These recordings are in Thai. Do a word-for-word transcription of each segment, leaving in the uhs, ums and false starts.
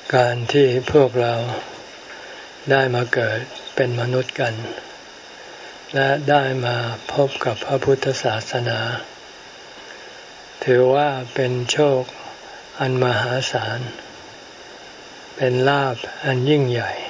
การที่พวกเราได้มาเกิดเป็นมนุษย์กันและได้มาพบกับพระพุทธศาสนาถือว่าเป็นโชคอันมหาศาลเป็นลาภอันยิ่งใหญ่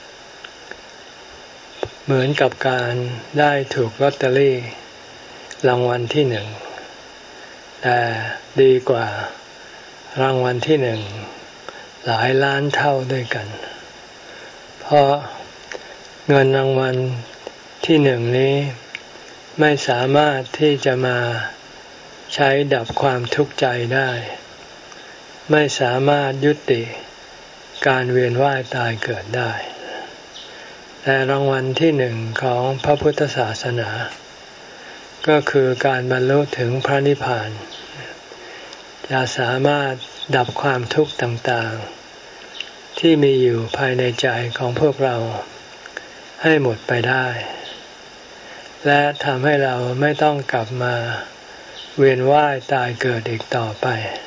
เหมือนกับการได้ถูกลอตเตอรี่รางวัลที่หนึ่งแต่ดีกว่ารางวัลที่หนึ่งหลายล้านเท่าด้วยกันเพราะเงินรางวัลที่หนึ่งนี้ไม่สามารถที่จะมาใช้ดับความทุกข์ใจได้ไม่สามารถยุติการเวียนว่ายตายเกิดได้แต่รางวัลที่หนึ่งของพระพุทธศาสนาก็คือการบรรลุถึงพระนิพพานจะสามารถดับความทุกข์ต่างๆที่มีอยู่ภายในใจของพวกเราให้หมดไปได้และทำให้เราไม่ต้องกลับมาเวียนว่ายตายเกิดอีกต่อไป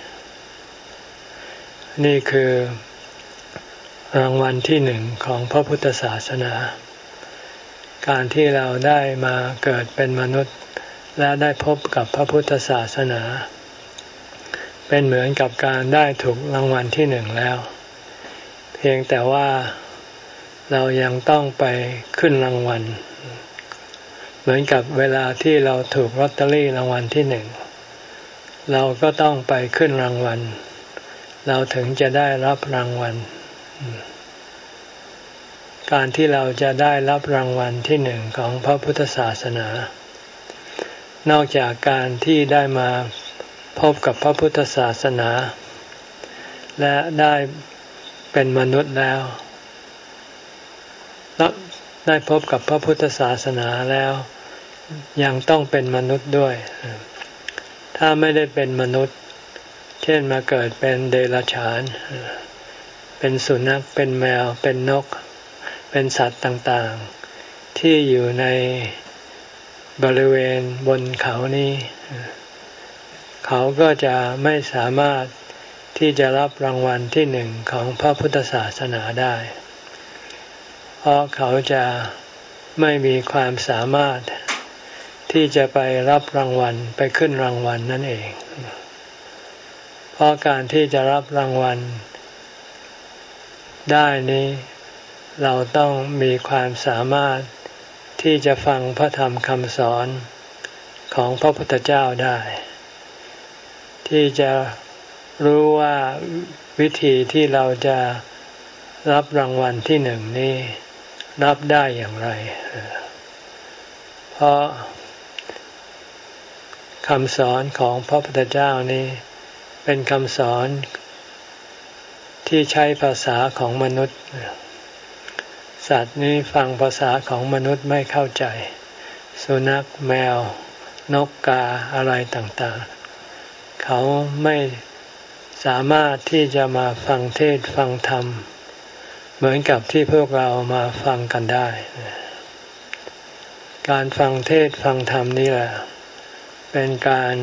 นี่คือรางวัลที่หนึ่งของพระพุทธศาสนาการที่เราได้มาเกิดเป็นมนุษย์และได้พบกับพระพุทธศาสนาเป็นเหมือนกับการได้ถูกรางวัลที่หนึ่งแล้วเพียงแต่ว่าเรายังต้องไปขึ้นรางวัลเหมือนกับเวลาที่เราถูกลอตเตอรี่รางวัลที่หนึ่งเราก็ต้องไปขึ้นรางวัลเราถึงจะได้รับรางวัลการที่เราจะได้รับรางวัลที่หนึ่งของพระพุทธศาสนานอกจากการที่ได้มาพบกับพระพุทธศาสนาและได้เป็นมนุษย์แล้วได้พบกับพระพุทธศาสนาแล้วยังต้องเป็นมนุษย์ด้วยถ้าไม่ได้เป็นมนุษย์เช่นมาเกิดเป็นเดรัจฉานเป็นสุนัขเป็นแมวเป็นนกเป็นสัตว์ต่างๆที่อยู่ในบริเวณบนเขานี้เขาก็จะไม่สามารถที่จะรับรางวัลที่หนึ่งของพระพุทธศาสนาได้เพราะเขาจะไม่มีความสามารถที่จะไปรับรางวัลไปขึ้นรางวัลนั่นเองเพราะการที่จะรับรางวัลได้นี้เราต้องมีความสามารถที่จะฟังพระธรรมคำสอนของพระพุทธเจ้าได้ที่จะรู้ว่าวิธีที่เราจะรับรางวัลที่หนึ่งนี้รับได้อย่างไรเพราะคำสอนของพระพุทธเจ้านี้เป็นคำสอนที่ใช้ภาษาของมนุษย์สัตว์นี้ฟังภาษาของมนุษย์ไม่เข้าใจสุนัขแมวนกกาอะไรต่างๆเขาไม่สามารถที่จะมาฟังเทศน์ฟังธรรมเหมือนกับที่พวกเรามาฟังกันได้การฟังเทศน์ฟังธรรมนี่แหละเป็นการ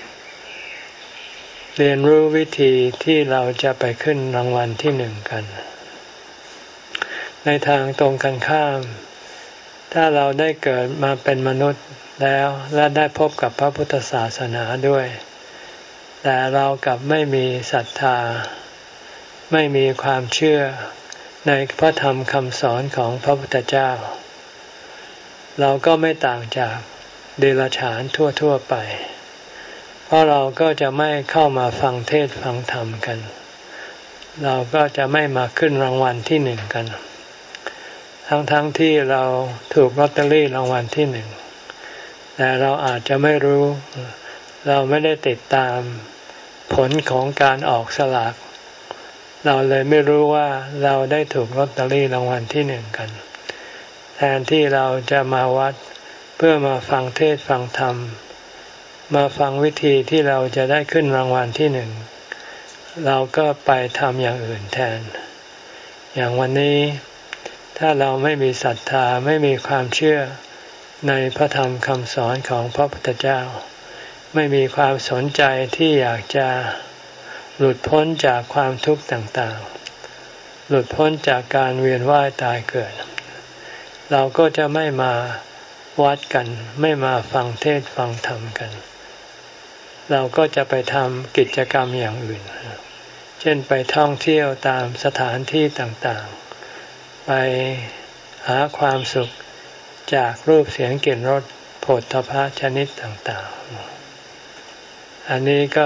เรียนรู้วิธีที่เราจะไปขึ้นรางวัลที่หนึ่งกันในทางตรงกันข้ามถ้าเราได้เกิดมาเป็นมนุษย์แล้วและได้พบกับพระพุทธศาสนาด้วยแต่เรากลับไม่มีศรัทธาไม่มีความเชื่อในพระธรรมคำสอนของพระพุทธเจ้าเราก็ไม่ต่างจากเดรัจฉานทั่วๆไปเพราะเราก็จะไม่เข้ามาฟังเทศน์ฟังธรรมกันเราก็จะไม่มาขึ้นรางวัลที่หนึ่งกันทั้งๆ ที่เราถูกลอตเตอรี่รางวัลที่หนึ่งแต่เราอาจจะไม่รู้เราไม่ได้ติดตามผลของการออกสลากเราเลยไม่รู้ว่าเราได้ถูกลอตเตอรี่รางวัลที่หนึ่งกันแทนที่เราจะมาวัดเพื่อมาฟังเทศน์ฟังธรรมมาฟังวิธีที่เราจะได้ขึ้นรางวัลที่หนึ่งเราก็ไปทำอย่างอื่นแทนอย่างวันนี้ถ้าเราไม่มีศรัทธาไม่มีความเชื่อในพระธรรมคำสอนของพระพุทธเจ้าไม่มีความสนใจที่อยากจะหลุดพ้นจากความทุกข์ต่างๆหลุดพ้นจากการเวียนว่ายตายเกิดเราก็จะไม่มาวัดกันไม่มาฟังเทศน์ฟังธรรมกันเราก็จะไปทำกิจกรรมอย่างอื่นเช่นไปท่องเที่ยวตามสถานที่ต่างๆไปหาความสุขจากรูปเสียงกลิ่นรสโผฏฐัพพะชนิดต่างๆอันนี้ก็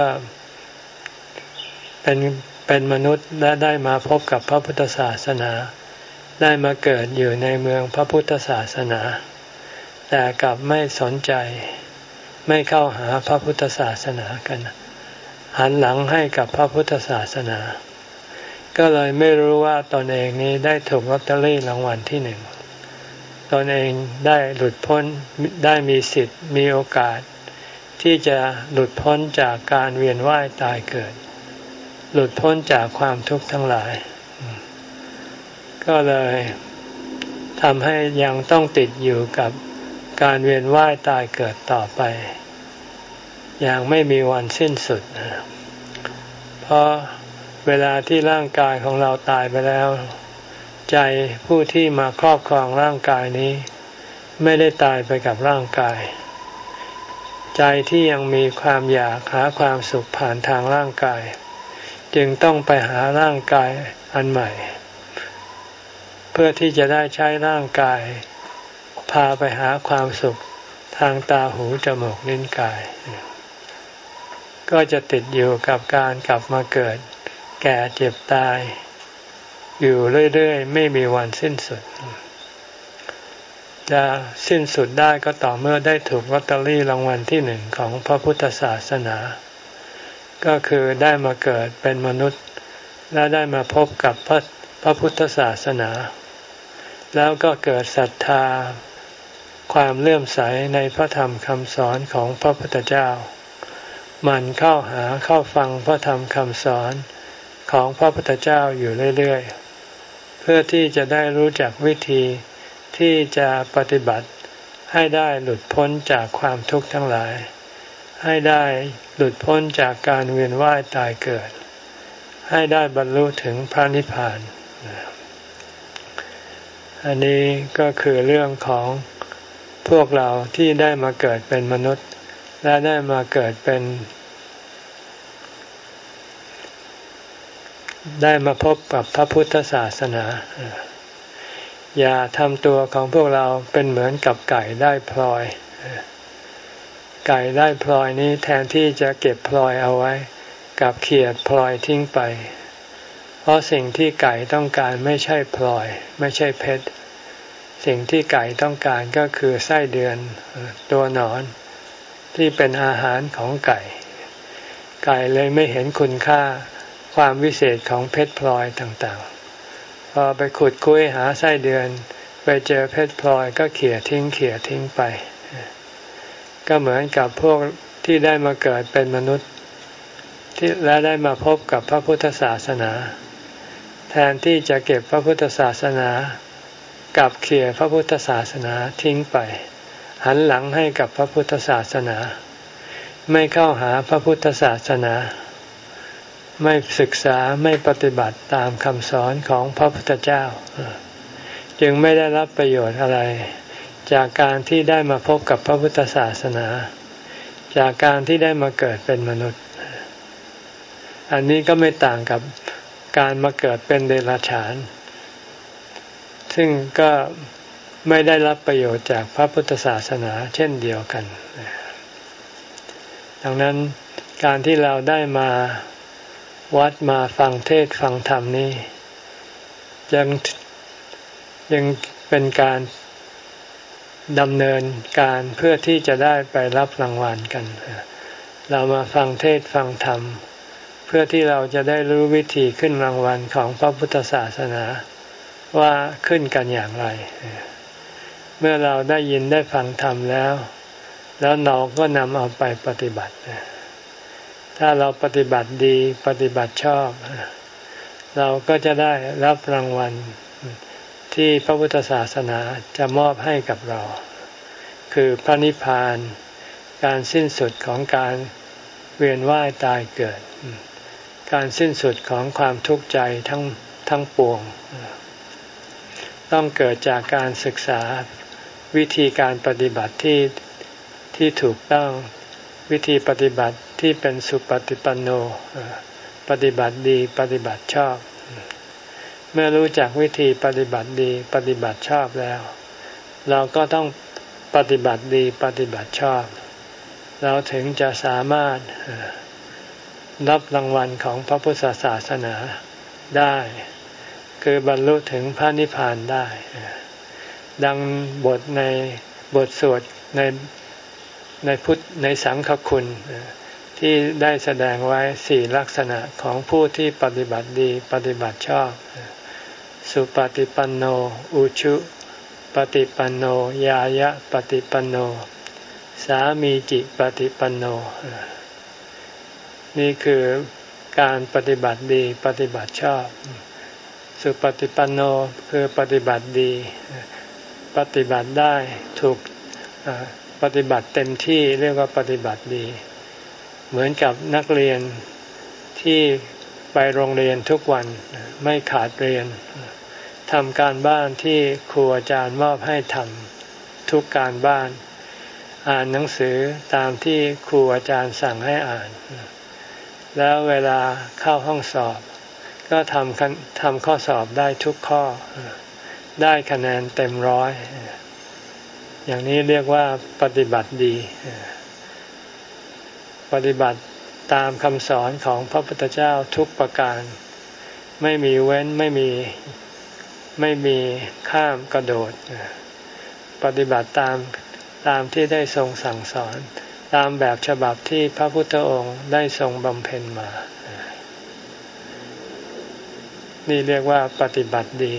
เป็นเป็นมนุษย์และได้มาพบกับพระพุทธศาสนาได้มาเกิดอยู่ในเมืองพระพุทธศาสนาแต่กลับไม่สนใจไม่เข้าหาพระพุทธศาสนากันหันหลังให้กับพระพุทธศาสนาก็เลยไม่รู้ว่าตนเองนี้ได้ถูกลอตเตอรี่รางวัลที่หนึ่งตนเองได้หลุดพ้นได้มีสิทธิ์มีโอกาสที่จะหลุดพ้นจากการเวียนว่ายตายเกิดหลุดพ้นจากความทุกข์ทั้งหลายก็เลยทำให้ยังต้องติดอยู่กับการเวียนว่ายตายเกิดต่อไปอย่างไม่มีวันสิ้นสุดเพราะเวลาที่ร่างกายของเราตายไปแล้วใจผู้ที่มาครอบครองร่างกายนี้ไม่ได้ตายไปกับร่างกายใจที่ยังมีความอยากหาความสุขผ่านทางร่างกายจึงต้องไปหาร่างกายอันใหม่เพื่อที่จะได้ใช้ร่างกายพาไปหาความสุขทางตาหูจมูกลิ้นกายก็จะติดอยู่กับการกลับมาเกิดแก่เจ็บตายอยู่เรื่อยๆไม่มีวันสิ้นสุดจะสิ้นสุดได้ก็ต่อเมื่อได้ถูกลอตเตอรี่รางวัลที่หนึ่งของพระพุทธศาสนาก็คือได้มาเกิดเป็นมนุษย์และได้มาพบกับพระพระพุทธศาสนาแล้วก็เกิดศรัทธาความเลื่อมใสในพระธรรมคำสอนของพระพุทธเจ้ามันเข้าหาเข้าฟังพระธรรมคำสอนของพระพุทธเจ้าอยู่เรื่อยๆเพื่อที่จะได้รู้จักวิธีที่จะปฏิบัติให้ได้หลุดพ้นจากความทุกข์ทั้งหลายให้ได้หลุดพ้นจากการเวียนว่ายตายเกิดให้ได้บรรลุถึงพระนิพพานอันนี้ก็คือเรื่องของพวกเราที่ได้มาเกิดเป็นมนุษย์และได้มาเกิดเป็นได้มาพบกับพระพุทธศาสนาอย่าทำตัวของพวกเราเป็นเหมือนกับไก่ได้พลอยไก่ได้พลอยนี้แทนที่จะเก็บพลอยเอาไว้กับเขี่ยพลอยทิ้งไปเพราะสิ่งที่ไก่ต้องการไม่ใช่พลอยไม่ใช่เพชรสิ่งที่ไก่ต้องการก็คือไส้เดือนตัวหนอนที่เป็นอาหารของไก่ไก่เลยไม่เห็นคุณค่าความวิเศษของเพชรพลอยต่างๆพอไปขุดคุ้ยหาไส้เดือนไปเจอเพชรพลอยก็เขี่ยทิ้งเขี่ยทิ้งไปก็เหมือนกับพวกที่ได้มาเกิดเป็นมนุษย์ที่และได้มาพบกับพระพุทธศาสนาแทนที่จะเก็บพระพุทธศาสนากลับเขี่ยพระพุทธศาสนาทิ้งไปหันหลังให้กับพระพุทธศาสนาไม่เข้าหาพระพุทธศาสนาไม่ศึกษาไม่ปฏิบัติตามคำสอนของพระพุทธเจ้าจึงไม่ได้รับประโยชน์อะไรจากการที่ได้มาพบกับพระพุทธศาสนาจากการที่ได้มาเกิดเป็นมนุษย์อันนี้ก็ไม่ต่างกับการมาเกิดเป็นเดรัจฉานซึ่งก็ไม่ได้รับประโยชน์จากพระพุทธศาสนาเช่นเดียวกันดังนั้นการที่เราได้มาวัดมาฟังเทศน์ฟังธรรมนี้ยังยังเป็นการดำเนินการเพื่อที่จะได้ไปรับรางวัลกันเรามาฟังเทศน์ฟังธรรมเพื่อที่เราจะได้รู้วิธีขึ้นรางวัลของพระพุทธศาสนาว่าขึ้นกันอย่างไรเมื่อเราได้ยินได้ฟังธรรมแล้วแล้วเราก็นำเอาไปปฏิบัติถ้าเราปฏิบัติดีปฏิบัติชอบเราก็จะได้รับรางวัลที่พระพุทธศาสนาจะมอบให้กับเราคือพระนิพพานการสิ้นสุดของการเวียนว่ายตายเกิดการสิ้นสุดของความทุกข์ใจทั้งทั้งปวงต้องเกิดจากการศึกษาวิธีการปฏิบัติที่ที่ถูกต้องวิธีปฏิบัติที่เป็นสุปฏิปันโนปฏิบัติดีปฏิบัติชอบเมื่อรู้จักวิธีปฏิบัติดีปฏิบัติชอบแล้วเราก็ต้องปฏิบัติดีปฏิบัติชอบเราถึงจะสามารถรับรางวัลของพระพุทธศาสนาได้คือบรรลุถึงพระนิพพานได้ดังบทในบทสวดในในพุทธในสังฆคุณที่ได้แสดงไว้สี่ลักษณะของผู้ที่ปฏิบัติดีปฏิบัติชอบสุปฏิปันโนอุชุปฏิปันโนยายะปฏิปันโนสามีจิปฏิปันโนนี่คือการปฏิบัติดีปฏิบัติชอบสุปฏิปันโนคือปฏิบัติดีปฏิบัติได้ถูกปฏิบัติเต็มที่เรียกว่าปฏิบัติดีเหมือนกับนักเรียนที่ไปโรงเรียนทุกวันไม่ขาดเรียนทำการบ้านที่ครูอาจารย์มอบให้ทำทุกการบ้านอ่านหนังสือตามที่ครูอาจารย์สั่งให้อ่านแล้วเวลาเข้าห้องสอบก็ทำทำข้อสอบได้ทุกข้อได้คะแนนเต็มร้อยอย่างนี้เรียกว่าปฏิบัติดีปฏิบัติตามคำสอนของพระพุทธเจ้าทุกประการไม่มีเว้นไม่มีไม่มีข้ามกระโดดปฏิบัติตามตามที่ได้ทรงสั่งสอนตามแบบฉบับที่พระพุทธองค์ได้ทรงบำเพ็ญมานี่เรียกว่าปฏิบัติดี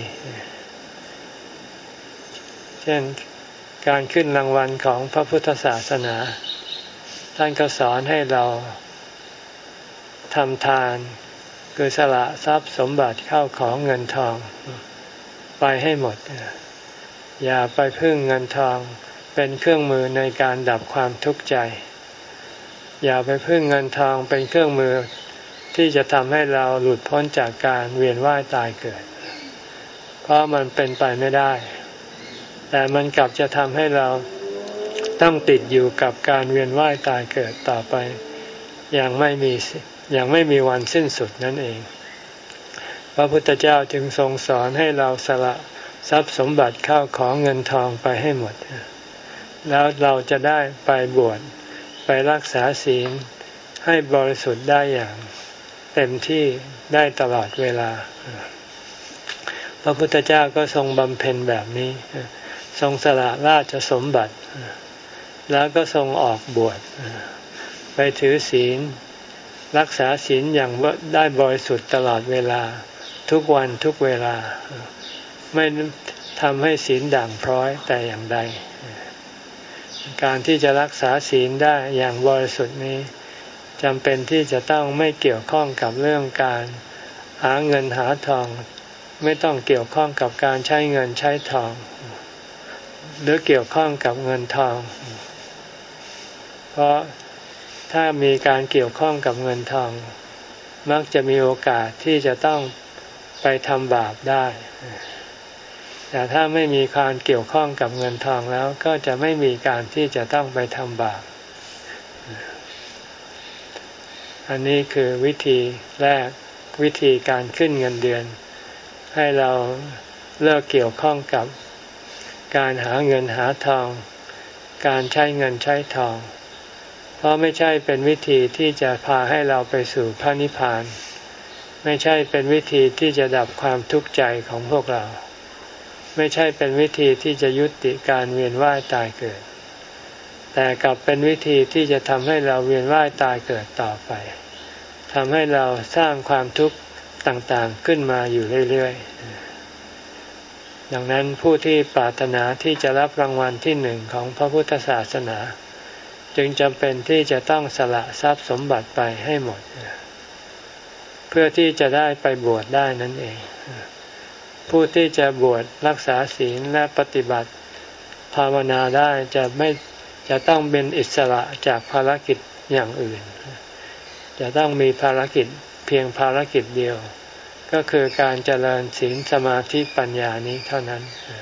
เช่นการขึ้นรางวัลของพระพุทธศาสนาท่านก็สอนให้เราทำทานคือสละทรัพย์สมบัติเข้าของเงินทองไปให้หมดอย่าไปพึ่งเงินทองเป็นเครื่องมือในการดับความทุกข์ใจอย่าไปพึ่งเงินทองเป็นเครื่องมือที่จะทำให้เราหลุดพ้นจากการเวียนว่ายตายเกิดเพราะมันเป็นไปไม่ได้แต่มันกลับจะทำให้เราต้องติดอยู่กับการเวียนว่ายตายเกิดต่อไปอย่างไม่มีอย่างไม่มีวันสิ้นสุดนั่นเองพระพุทธเจ้าจึงทรงสอนให้เราสละทรัพย์สมบัติเข้าของเงินทองไปให้หมดแล้วเราจะได้ไปบวชไปรักษาศีลให้บริสุทธิ์ได้อย่างเต็มที่ได้ตลอดเวลาพระพุทธเจ้าก็ทรงบำเพ็ญแบบนี้ทรงสละราชสมบัติแล้วก็ทรงออกบวชไปถือศีลรักษาศีลอย่างได้บริสุทธิ์ตลอดเวลาทุกวันทุกเวลาไม่ทำให้ศีลด่างพร้อยแต่อย่างใดการที่จะรักษาศีลได้อย่างบริสุทธิ์นี้จำเป็นที่จะต้องไม่เกี่ยวข้องกับเรื่องการหาเงินหาทองไม่ต้องเกี่ยวข้องกับการใช้เงินใช้ทองหรือเกี่ยวข้องกับเงินทองเพราะถ้ามีการเกี่ยวข้องกับเงินทองมักจะมีโอกาสที่จะต้องไปทำบาปได้แต่ถ้าไม่มีการเกี่ยวข้องกับเงินทองแล้วก็จะไม่มีการที่จะต้องไปทำบาปอันนี้คือวิธีแรกวิธีการขึ้นเงินเดือนให้เราเลิกเกี่ยวข้องกับการหาเงินหาทองการใช้เงินใช้ทองเพราะไม่ใช่เป็นวิธีที่จะพาให้เราไปสู่พระนิพพานไม่ใช่เป็นวิธีที่จะดับความทุกข์ใจของพวกเราไม่ใช่เป็นวิธีที่จะยุติการเวียนว่ายตายเกิดแต่กลับเป็นวิธีที่จะทำให้เราเวียนว่ายตายเกิดต่อไปทำให้เราสร้างความทุกข์ต่างๆขึ้นมาอยู่เรื่อยๆดังนั้นผู้ที่ปรารถนาที่จะรับรางวัลที่หนึ่งของพระพุทธศาสนาจึงจำเป็นที่จะต้องสละทรัพย์สมบัติไปให้หมดเพื่อที่จะได้ไปบวชได้นั่นเองผู้ที่จะบวชรักษาศีลและปฏิบัติภาวนาได้จะไม่จะต้องเป็นอิสระจากภารกิจอย่างอื่นจะต้องมีภารกิจเพียงภารกิจเดียวก็คือการเจริญศีลสมาธิปัญญานี้เท่านั้น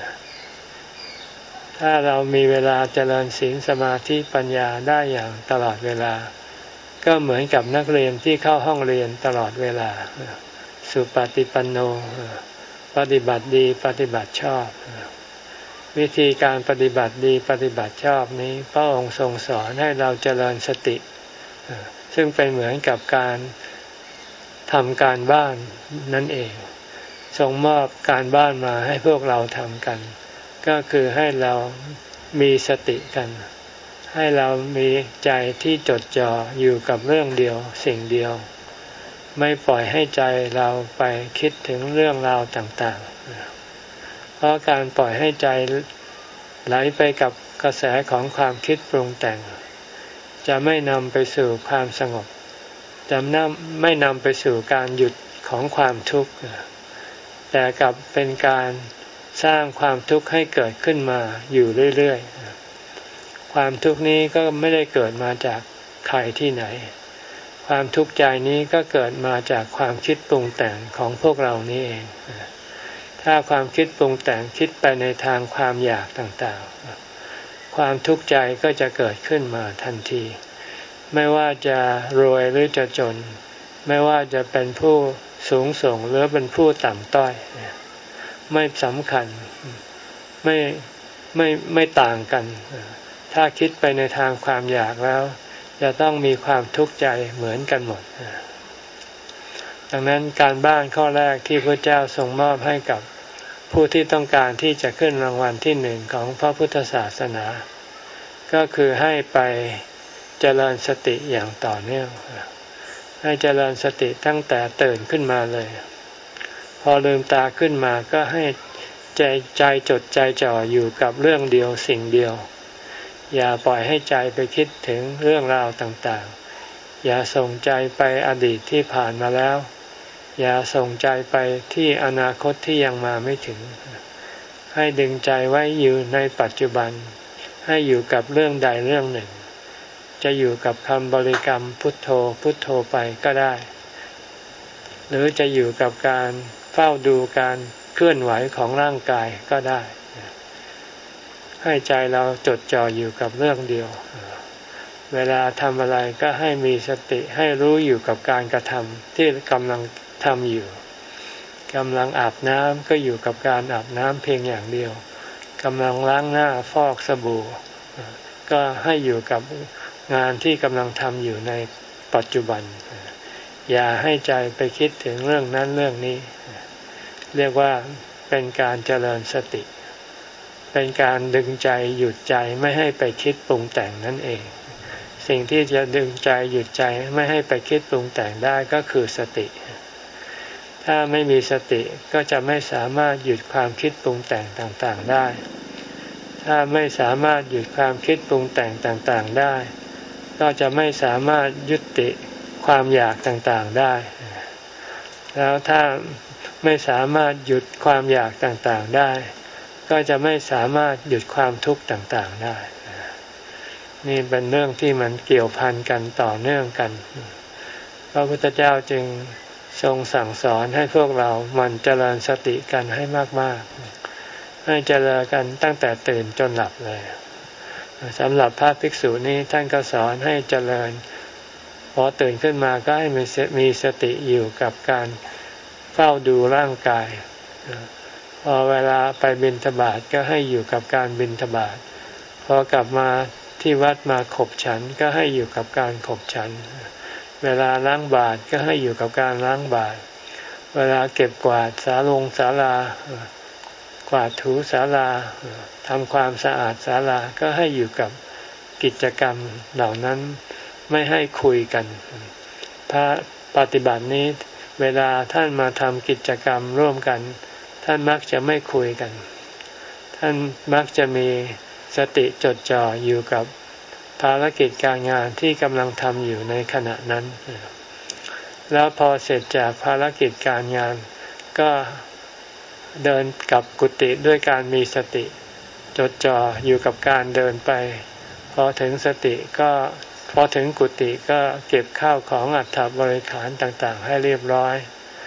ถ้าเรามีเวลาเจริญศีลสมาธิปัญญาได้อย่างตลอดเวลาก็เหมือนกับนักเรียนที่เข้าห้องเรียนตลอดเวลาสุปฏิปันโนปฏิบัติดีปฏิบัติชอบวิธีการปฏิบัติดีปฏิบัติชอบนี้พระองค์ทรงสอนให้เราเจริญสติซึ่งเป็นเหมือนกับการทำการบ้านนั่นเองทรงมอบการบ้านมาให้พวกเราทำกันก็คือให้เรามีสติกันให้เรามีใจที่จดจ่ออยู่กับเรื่องเดียวสิ่งเดียวไม่ปล่อยให้ใจเราไปคิดถึงเรื่องราวต่างๆเพราะการปล่อยให้ใจไหลไปกับกระแสของความคิดปรุงแต่งจะไม่นำไปสู่ความสงบจะไม่นำไปสู่การหยุดของความทุกข์แต่กลับเป็นการสร้างความทุกข์ให้เกิดขึ้นมาอยู่เรื่อยๆความทุกข์นี้ก็ไม่ได้เกิดมาจากใครที่ไหนความทุกข์ใจนี้ก็เกิดมาจากความคิดปรุงแต่งของพวกเรานี้เองถ้าความคิดปรุงแต่งคิดไปในทางความอยากต่างๆความทุกข์ใจก็จะเกิดขึ้นมาทันทีไม่ว่าจะรวยหรือจะจนไม่ว่าจะเป็นผู้สูงส่งหรือเป็นผู้ต่ำต้อยไม่สำคัญไม่ไม่ไม่ต่างกันถ้าคิดไปในทางความอยากแล้วจะต้องมีความทุกข์ใจเหมือนกันหมดดังนั้นการบ้านข้อแรกที่พระเจ้าทรงมอบให้กับผู้ที่ต้องการที่จะขึ้นรางวัลที่หนึ่งของพระพุทธศาสนาก็คือให้ไปเจริญสติอย่างต่อเนื่องให้เจริญสติตั้งแต่ตื่นขึ้นมาเลยพอลืมตาขึ้นมาก็ให้ใจใจจดใจจ่ออยู่กับเรื่องเดียวสิ่งเดียวอย่าปล่อยให้ใจไปคิดถึงเรื่องราวต่างๆอย่าส่งใจไปอดีตที่ผ่านมาแล้วอย่าส่งใจไปที่อนาคตที่ยังมาไม่ถึงให้ดึงใจไว้อยู่ในปัจจุบันให้อยู่กับเรื่องใดเรื่องหนึ่งจะอยู่กับคำบริกรรมพุทโธพุทโธไปก็ได้หรือจะอยู่กับการเฝ้าดูการเคลื่อนไหวของร่างกายก็ได้ให้ใจเราจดจ่ออยู่กับเรื่องเดียวเวลาทำอะไรก็ให้มีสติให้รู้อยู่กับการกระทำที่กำลังทำอยู่กำลังอาบน้ำก็อยู่กับการอาบน้ำเพียงอย่างเดียวกำลังล้างหน้าฟอกสบู่ก็ให้อยู่กับงานที่กำลังทำอยู่ในปัจจุบันอย่าให้ใจไปคิดถึงเรื่องนั้นเรื่องนี้เรียกว่าเป็นการเจริญสติเป็นการดึงใจหยุดใจไม่ให้ไปคิดปรุงแต่งนั่นเองสิ่งที่จะดึงใจหยุดใจไม่ให้ไปคิดปรุงแต่งได้ก็คือสติถ้าไม่มีสติก็จะไม่สามารถหยุดความคิดปรุงแต่งต่างๆได้ถ้าไม่สามารถหยุดความคิดปรุงแต่งต่างๆได้ก็จะไม่สามารถยุติความอยากต่างๆได้แล้วถ้าไม่สามารถหยุดความอยากต่างๆได้ก็จะไม่สามารถหยุดความทุกข์ต่างๆได้นี่เป็นเรื่องที่มันเกี่ยวพันกันต่อเนื่องกันพระพุทธเจ้าจึงทรงสั่งสอนให้พวกเราหมั่นเจริญสติกันให้มากๆให้เจริญกันตั้งแต่ตื่นจนหลับเลยสำหรับพระภิกษุนี้ท่านก็สอนให้เจริญพอตื่นขึ้นมาก็ให้มีสติอยู่กับการเฝ้าดูร่างกายพอเวลาไปบิณฑบาตก็ให้อยู่กับการบิณฑบาตพอกลับมาที่วัดมาขบฉันก็ให้อยู่กับการขบฉันเวลาล้างบาตรก็ให้อยู่กับการล้างบาตรเวลาเก็บกวาดศาลงศาลากวาดถูศาลาทำความสะอาดศาลาก็ให้อยู่กับกิจกรรมเหล่านั้นไม่ให้คุยกันพระปฏิบัตินี้เวลาท่านมาทำกิจกรรมร่วมกันท่านมักจะไม่คุยกันท่านมักจะมีสติจดจ่ออยู่กับภารกิจการงานที่กำลังทำอยู่ในขณะนั้นแล้วพอเสร็จจากภารกิจการงานก็เดินกลับกุฏิด้วยการมีสติจดจ่ออยู่กับการเดินไปพอถึงสติก็พอถึงกุฏิก็เก็บข้าวของอัฐบริขารต่างๆให้เรียบร้อย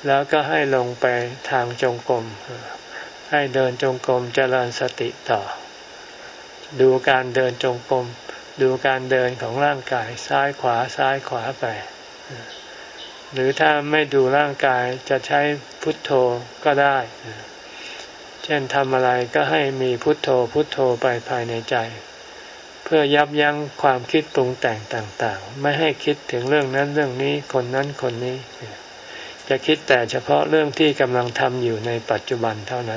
แล้วก็ให้ลงไปทางจงกรมให้เดินจงกรมเจริญสติต่อดูการเดินจงกรมดูการเดินของร่างกายซ้ายขวาซ้ายขวาไปหรือถ้าไม่ดูร่างกายจะใช้พุทโธก็ได้เช่นทำอะไรก็ให้มีพุทโธพุทโธไปภายในใจเพื่อยับยั้งความคิดปรุงแต่งต่างๆไม่ให้คิดถึงเรื่องนั้นเรื่องนี้คนนั้นคนนี้จะคิดแต่เฉพาะเรื่องที่กำลังทำอยู่ในปัจจุบันเท่านั้น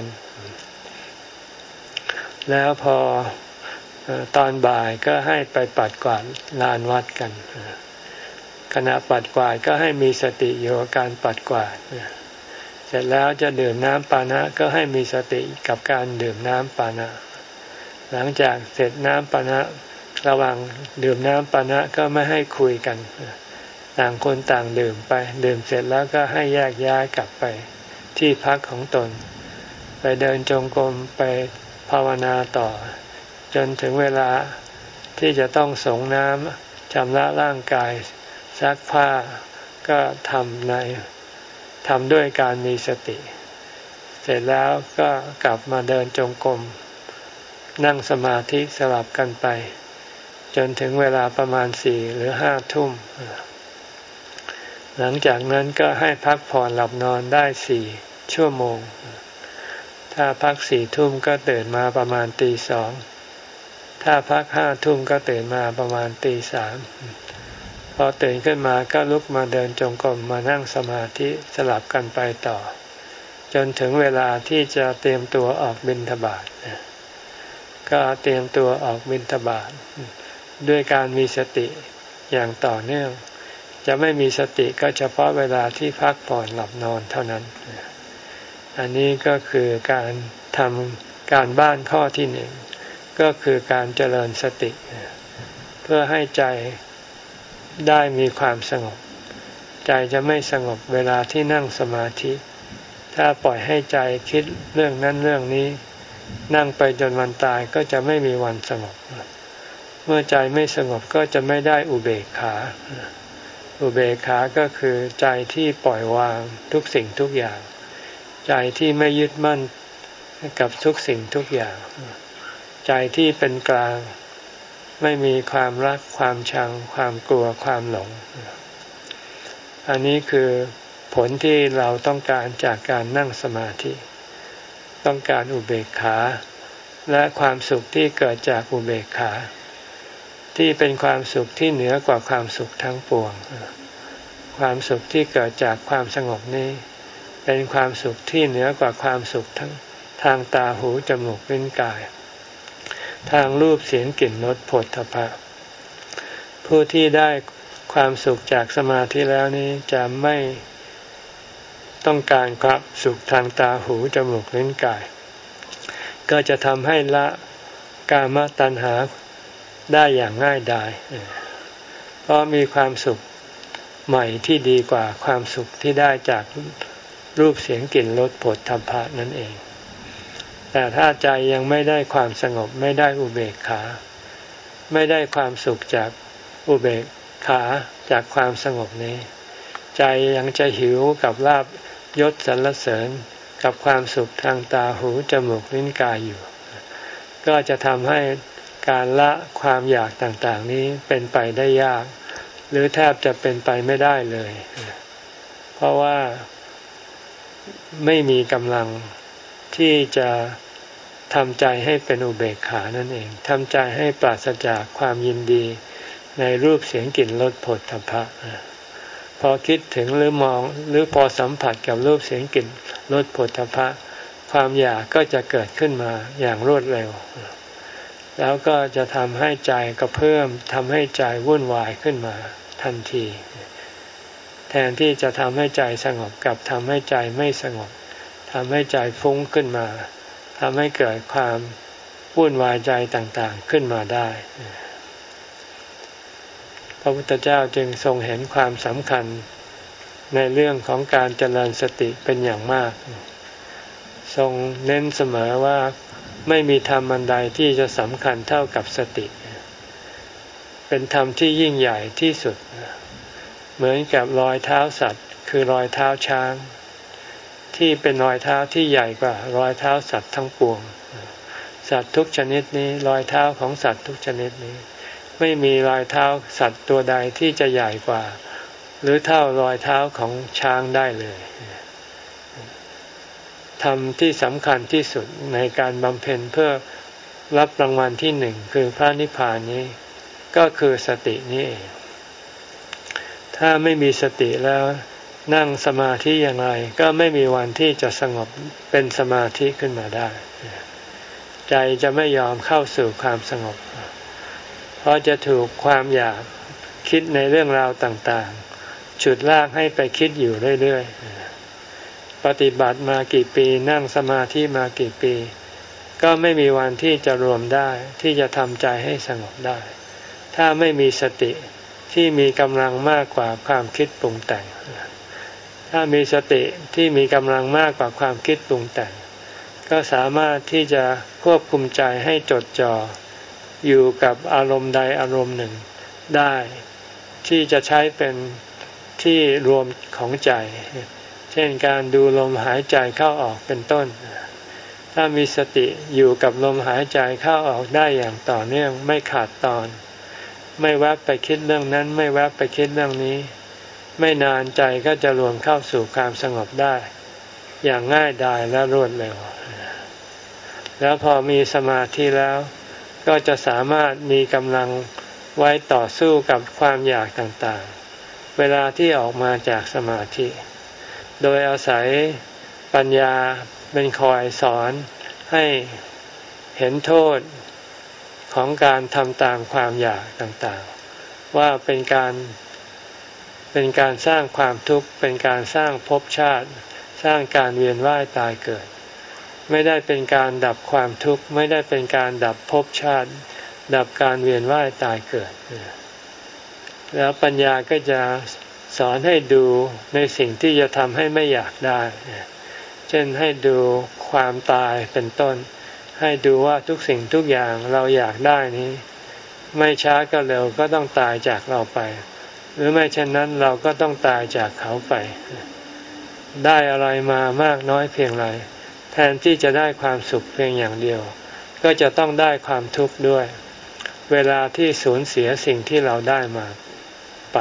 แล้วพอตอนบ่ายก็ให้ไปปัดกวาดลานวัดกันขณะปัดกวาดก็ให้มีสติอยู่กับการปัดกวาดเสร็จแล้วจะดื่มน้ำปานะก็ให้มีสติกับการดื่มน้ำปานะหลังจากเสร็จน้ำปานะระหว่างดื่มน้ำปานะก็ไม่ให้คุยกันต่างคนต่างดื่มไปดื่มเสร็จแล้วก็ให้แยกย้ายกลับไปที่พักของตนไปเดินจงกรมไปภาวนาต่อจนถึงเวลาที่จะต้องสงน้ำชำระร่างกายซักผ้าก็ทำในทำด้วยการมีสติเสร็จแล้วก็กลับมาเดินจงกรมนั่งสมาธิสลับกันไปจนถึงเวลาประมาณสี่หรือห้าทุ่มหลังจากนั้นก็ให้พักผ่อนหลับนอนได้สี่ชั่วโมงถ้าพักสี่ทุ่มก็ตื่นมาประมาณตีสองถ้าพักห้าทุ่มก็ตื่นมาประมาณตีสามพอตื่นขึ้นมาก็ลุกมาเดินจงกรมมานั่งสมาธิสลับกันไปต่อจนถึงเวลาที่จะเตรียมตัวออกบิณฑบาตก็เตรียมตัวออกบิณฑบาตด้วยการมีสติอย่างต่อเนื่องจะไม่มีสติก็เฉพาะเวลาที่พักผ่อนหลับนอนเท่านั้นอันนี้ก็คือการทำการบ้านข้อที่หนึ่งก็คือการเจริญสติเพื่อให้ใจได้มีความสงบใจจะไม่สงบเวลาที่นั่งสมาธิถ้าปล่อยให้ใจคิดเรื่องนั้นเรื่องนี้นั่งไปจนวันตายก็จะไม่มีวันสงบเมื่อใจไม่สงบก็จะไม่ได้อุเบกขาอุเบกขาก็คือใจที่ปล่อยวางทุกสิ่งทุกอย่างใจที่ไม่ยึดมั่นกับทุกสิ่งทุกอย่างใจที่เป็นกลางไม่มีความรักความชังความกลัวความหลงอันนี้คือผลที่เราต้องการจากการนั่งสมาธิต้องการอุเบกขาและความสุขที่เกิดจากอุเบกขาที่เป็นความสุขที่เหนือกว่าความสุขทั้งปวงความสุขที่เกิดจากความสงบนี้เป็นความสุขที่เหนือกว่าความสุขทั้งทางตาหูจมูกลิ้นกายทางรูปเสียงกลิ่นรสโผฏฐัพพะผู้ที่ได้ความสุขจากสมาธิแล้วนี้จะไม่ต้องการความสุขทางตาหูจมูกลิ้นกายก็จะทำให้ละกามตัณหาได้อย่างง่ายดายเพราะมีความสุขใหม่ที่ดีกว่าความสุขที่ได้จากรูปเสียงกลิ่นรสโผฏฐัพพะนั่นเองแต่ถ้าใจยังไม่ได้ความสงบไม่ได้อุเบกขาไม่ได้ความสุขจากอุเบกขาจากความสงบนี้ใจยังจะหิวกับลาภยศสรรเสริญกับความสุขทางตาหูจมูกลิ้นกายอยู่ก็จะทำให้การละความอยากต่างๆนี้เป็นไปได้ยากหรือแทบจะเป็นไปไม่ได้เลยเพราะว่าไม่มีกำลังที่จะทำใจให้เป็นอุเบกขานั่นเองทำใจให้ปราศจากความยินดีในรูปเสียงกลิ่นรสโผฏฐัพพะพอคิดถึงหรือมองหรือพอสัมผัสกับรูปเสียงกลิ่นรสโผฏฐัพพะความอยากก็จะเกิดขึ้นมาอย่างรวดเร็วแล้วก็จะทำให้ใจกระเพื่อมทำให้ใจวุ่นวายขึ้นมาทันทีแทนที่จะทำให้ใจสงบกับทำให้ใจไม่สงบทำให้ใจฟุ้งขึ้นมาทำให้เกิดความวุ่นวายใจต่างๆขึ้นมาได้พระพุทธเจ้าจึงทรงเห็นความสำคัญในเรื่องของการเจริญสติเป็นอย่างมากทรงเน้นเสมอว่าไม่มีธรรมอันใดที่จะสำคัญเท่ากับสติเป็นธรรมที่ยิ่งใหญ่ที่สุดเหมือนกับรอยเท้าสัตว์คือรอยเท้าช้างที่เป็นรอยเท้าที่ใหญ่กว่ารอยเท้าสัตว์ทั้งปวงสัตว์ทุกชนิดนี้รอยเท้าของสัตว์ทุกชนิดนี้ไม่มีรอยเท้าสัตว์ตัวใดที่จะใหญ่กว่าหรือเท่ารอยเท้าของช้างได้เลยธรรมที่สำคัญที่สุดในการบำเพ็ญเพื่อรับรางวัลที่หนึ่งคือพระนิพพานนี้ก็คือสตินี้เองถ้าไม่มีสติแล้วนั่งสมาธิอย่างไรก็ไม่มีวันที่จะสงบเป็นสมาธิขึ้นมาได้ใจจะไม่ยอมเข้าสู่ความสงบเพราะจะถูกความอยากคิดในเรื่องราวต่างๆฉุดลากให้ไปคิดอยู่เรื่อยๆปฏิบัติมากี่ปีนั่งสมาธิมากี่ปีก็ไม่มีวันที่จะรวมได้ที่จะทำใจให้สงบได้ถ้าไม่มีสติที่มีกำลังมากกว่าความคิดปรุงแต่งถ้ามีสติที่มีกำลังมากกว่าความคิดปรุงแต่งก็สามารถที่จะควบคุมใจให้จดจ่ออยู่กับอารมณ์ใดอารมณ์หนึ่งได้ที่จะใช้เป็นที่รวมของใจเช่นการดูลมหายใจเข้าออกเป็นต้นถ้ามีสติอยู่กับลมหายใจเข้าออกได้อย่างต่อเนื่องไม่ขาดตอนไม่แวบไปคิดเรื่องนั้นไม่แวบไปคิดเรื่องนี้ไม่นานใจก็จะรวมเข้าสู่ความสงบได้อย่างง่ายดายและรวดเร็วแล้วพอมีสมาธิแล้วก็จะสามารถมีกำลังไว้ต่อสู้กับความอยากต่างๆเวลาที่ออกมาจากสมาธิโดยอาศัยปัญญาเป็นคอยสอนให้เห็นโทษของการทำตามความอยากต่างๆว่าเป็นการเป็นการสร้างความทุกข์เป็นการสร้างภพชาติสร้างการเวียนว่ายตายเกิดไม่ได้เป็นการดับความทุกข์ไม่ได้เป็นการดับภพชาติดับการเวียนว่ายตายเกิดแล้วปัญญาก็จะสอนให้ดูในสิ่งที่จะทำให้ไม่อยากได้เช่นให้ดูความตายเป็นต้นให้ดูว่าทุกสิ่งทุกอย่างเราอยากได้นี้ไม่ช้าก็เร็วก็ต้องตายจากเราไปหรือไม่เช่นนั้นเราก็ต้องตายจากเขาไปได้อะไรมามากน้อยเพียงไรแทนที่จะได้ความสุขเพียงอย่างเดียวก็จะต้องได้ความทุกข์ด้วยเวลาที่สูญเสียสิ่งที่เราได้มาไป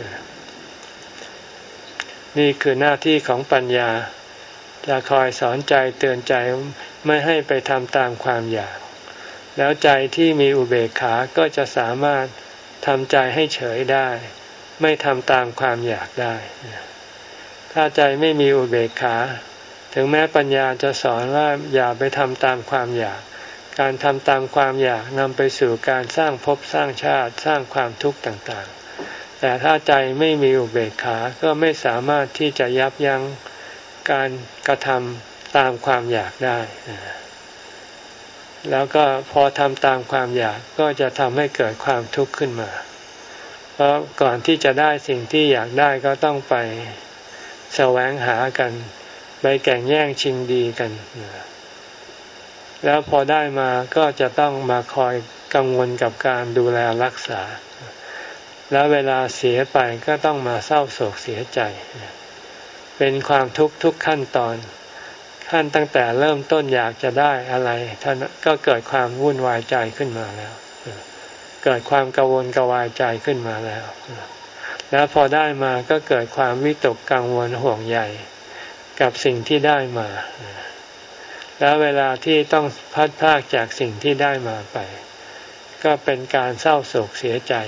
นี่คือหน้าที่ของปัญญาจะคอยสอนใจเตือนใจไม่ให้ไปทำตามความอยากแล้วใจที่มีอุเบกขาก็จะสามารถทำใจให้เฉยได้ไม่ทำตามความอยากได้ถ้าใจไม่มีอุเบกขาถึงแม้ปัญญาจะสอนว่าอย่าไปทำตามความอยากการทำตามความอยากนำไปสู่การสร้างภพสร้างชาติสร้างความทุกข์ต่างๆแต่ถ้าใจไม่มีอุเบกขาก็ไม่สามารถที่จะยับยั้งการกระทำตามความอยากได้แล้วก็พอทำตามความอยากก็จะทำให้เกิดความทุกข์ขึ้นมาเพราะก่อนที่จะได้สิ่งที่อยากได้ก็ต้องไปแสวงหากันไปแข่งแย่งชิงดีกันแล้วพอได้มาก็จะต้องมาคอยกังวลกับการดูแลรักษาแล้วเวลาเสียไปก็ต้องมาเศร้าโศกเสียใจเป็นความทุกข์ทุกขั้นตอนขั้นตั้งแต่เริ่มต้นอยากจะได้อะไรท่านก็เกิดความวุ่นวายใจขึ้นมาแล้วเกิดความกังวลกวายใจขึ้นมาแล้วแล้วพอได้มาก็เกิดความวิตกกังวลห่วงใยกับสิ่งที่ได้มาแล้วเวลาที่ต้องพัดพรากจากสิ่งที่ได้มาไปก็เป็นการเศร้าโศกเสียใจ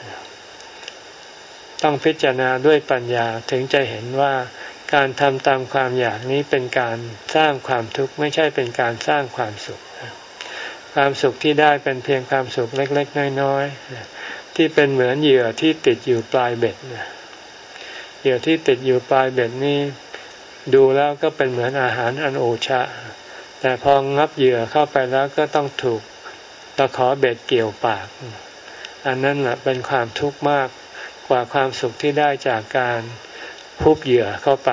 ต้องพิจารณาด้วยปัญญาถึงจะเห็นว่าการทำตามความอยากนี้เป็นการสร้างความทุกข์ไม่ใช่เป็นการสร้างความสุขความสุขที่ได้เป็นเพียงความสุขเล็กๆน้อยๆที่เป็นเหมือนเหยื่อที่ติดอยู่ปลายเบ็ดเหยื่อที่ติดอยู่ปลายเบ็ดนี้ดูแล้วก็เป็นเหมือนอาหารอันโอชะแต่พองับเหยื่อเข้าไปแล้วก็ต้องถูกตะขอเบ็ดเกี่ยวปากอันนั้นแหละเป็นความทุกข์มากกว่าความสุขที่ได้จากการฮุบเหยื่อเข้าไป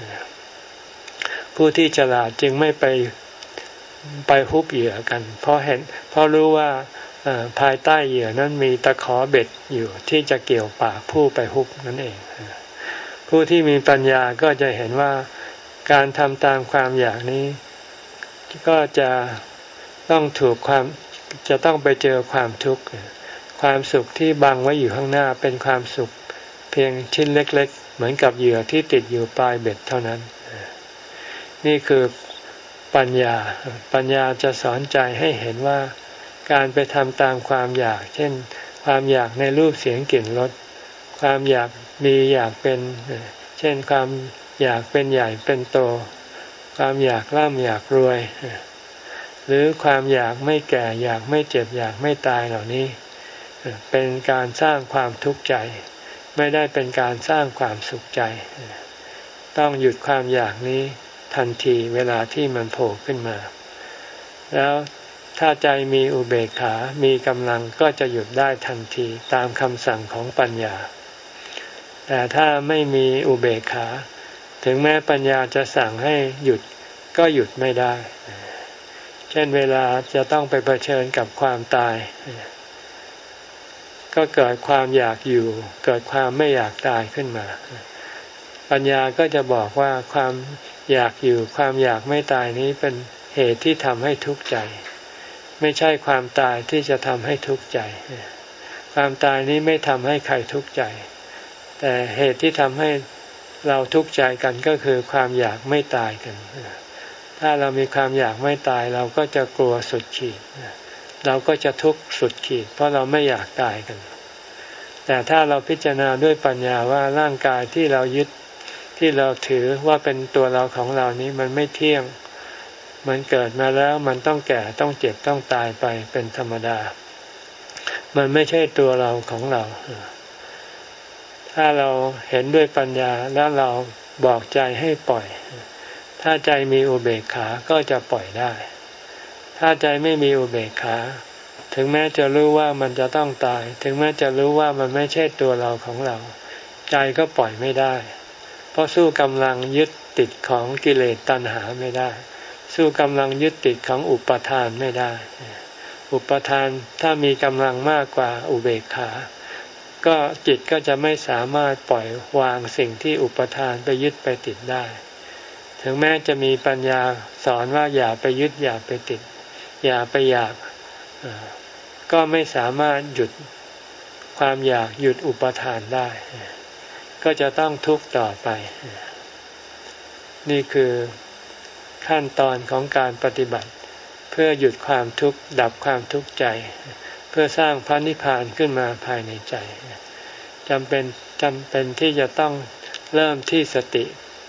ผู้ที่ฉลาดจึงไม่ไปไปฮุบเหยื่อกันเพราะเห็นเพราะรู้ว่าภายใต้เหยื่อนั้นมีตะขอเบ็ดอยู่ที่จะเกี่ยวปากผู้ไปฮุบนั่นเองผู้ที่มีปัญญาก็จะเห็นว่าการทำตามความอยากนี้ก็จะต้องถูกความจะต้องไปเจอความทุกข์ความสุขที่บังไว้อยู่ข้างหน้าเป็นความสุขเพียงชิ้นเล็กๆเหมือนกับเหยื่อที่ติดอยู่ปลายเบ็ดเท่านั้นนี่คือปัญญาปัญญาจะสอนใจให้เห็นว่าการไปทำตามความอยากเช่นความอยากในรูปเสียงกลิ่นรสความอยากมีอยากเป็นเช่นความอยากเป็นใหญ่เป็นโตความอยากร่ำอยากรวยหรือความอยากไม่แก่อยากไม่เจ็บอยากไม่ตายเหล่านี้เป็นการสร้างความทุกข์ใจไม่ได้เป็นการสร้างความสุขใจต้องหยุดความอยากนี้ทันทีเวลาที่มันโผล่ขึ้นมาแล้วถ้าใจมีอุเบกขามีกำลังก็จะหยุดได้ทันทีตามคำสั่งของปัญญาแต่ถ้าไม่มีอุเบกขาถึงแม้ปัญญาจะสั่งให้หยุดก็หยุดไม่ได้เช่นเวลาจะต้องไปเผชิญกับความตายก็เกิดความอยากอยู่เกิดความไม่อยากตายขึ้นมาปัญญาก็จะบอกว่าความอยากอยู่ความอยากไม่ตายนี้เป็นเหตุที่ทำให้ทุกข์ใจไม่ใช่ความตายที่จะทำให้ทุกข์ใจความตายนี้ไม่ทำให้ใครทุกข์ใจแต่เหตุที่ทำให้เราทุกข์ใจกันก็คือความอยากไม่ตายกันถ้าเรามีความอยากไม่ตายเราก็จะกลัวสุดขีดเราก็จะทุกข์สุดขีดเพราะเราไม่อยากตายกันแต่ถ้าเราพิจารณาด้วยปัญญาว่าร่างกายที่เรายึดที่เราถือว่าเป็นตัวเราของเรานี้มันไม่เที่ยงมันเกิดมาแล้วมันต้องแก่ต้องเจ็บต้องตายไปเป็นธรรมดามันไม่ใช่ตัวเราของเราถ้าเราเห็นด้วยปัญญาแล้วเราบอกใจให้ปล่อยถ้าใจมีอุเบกขาก็จะปล่อยได้ถ้าใจไม่มีอุเบกขาถึงแม้จะรู้ว่ามันจะต้องตายถึงแม้จะรู้ว่ามันไม่ใช่ตัวเราของเราใจก็ปล่อยไม่ได้เพราะสู้กำลังยึดติดของกิเลสตัณหาไม่ได้สู้กำลังยึดติดของอุปทานไม่ได้อุปทานถ้ามีกำลังมากกว่าอุเบกขาก็จิตก็จะไม่สามารถปล่อยวางสิ่งที่อุปทานไปยึดไปติดได้ถึงแม้จะมีปัญญาสอนว่าอย่าไปยึดอย่าไปติดอย่าไปอยากก็ไม่สามารถหยุดความอยากหยุดอุปทานได้ก็จะต้องทุกข์ต่อไปนี่คือขั้นตอนของการปฏิบัติเพื่อหยุดความทุกข์ดับความทุกข์ใจเพื่อสร้างพระนิพพานขึ้นมาภายในใจจำเป็นจำเป็นที่จะต้องเริ่มที่สติ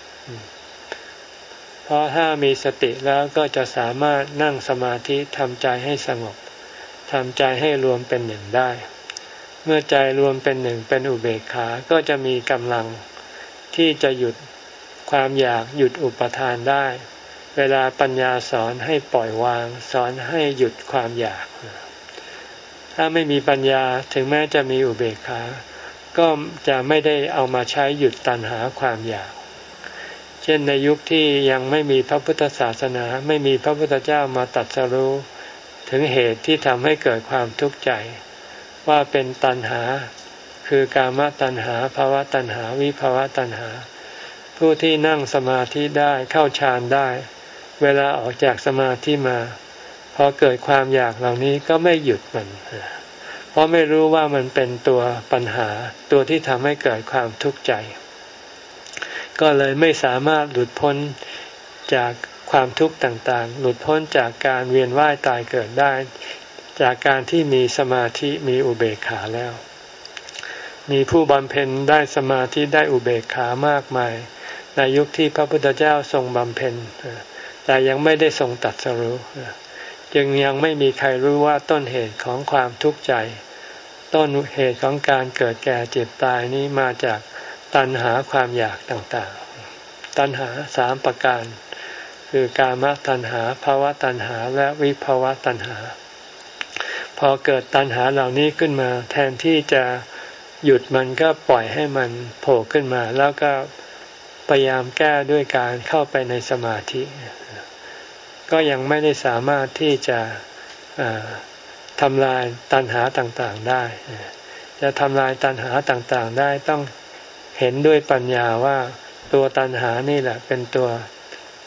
เพราะถ้ามีสติแล้วก็จะสามารถนั่งสมาธิทำใจให้สงบทำใจให้รวมเป็นหนึ่งได้เมื่อใจรวมเป็นหนึ่งเป็นอุเบกขาก็จะมีกำลังที่จะหยุดความอยากหยุดอุปทานได้เวลาปัญญาสอนให้ปล่อยวางสอนให้หยุดความอยากถ้าไม่มีปัญญาถึงแม้จะมีอุเบกขาก็จะไม่ได้เอามาใช้หยุดตัณหาความอยากเช่นในยุคที่ยังไม่มีพระพุทธศาสนาไม่มีพระพุทธเจ้ามาตรัสรู้ถึงเหตุที่ทำให้เกิดความทุกข์ใจว่าเป็นตัณหาคือกามตัณหาภวตัณหาวิภวตัณหาผู้ที่นั่งสมาธิได้เข้าฌานได้เวลาออกจากสมาธิมาพอเกิดความอยากเหล่านี้ก็ไม่หยุดมันเพราะไม่รู้ว่ามันเป็นตัวปัญหาตัวที่ทำให้เกิดความทุกข์ใจก็เลยไม่สามารถหลุดพ้นจากความทุกข์ต่างๆหลุดพ้นจากการเวียนว่ายตายเกิดได้จากการที่มีสมาธิมีอุเบกขาแล้วมีผู้บำเพ็ญได้สมาธิได้อุเบกขามากมายในยุคที่พระพุทธเจ้าทรงบำเพ็ญแต่ยังไม่ได้ทรงตรัสรู้จึงยังไม่มีใครรู้ว่าต้นเหตุของความทุกข์ใจต้นเหตุของการเกิดแก่เจ็บตายนี้มาจากตัณหาความอยากต่างๆตัณหาสามประการคือกามตัณหาภวตัณหาและวิภวตัณหาพอเกิดตัณหาเหล่านี้ขึ้นมาแทนที่จะหยุดมันก็ปล่อยให้มันโผล่ขึ้นมาแล้วก็พยายามแก้ด้วยการเข้าไปในสมาธิก็ยังไม่ได้สามารถที่จะทำลายตัณหาต่างๆได้จะทำลายตัณหาต่างๆได้ต้องเห็นด้วยปัญญาว่าตัวตัณหานี่แหละเป็นตัว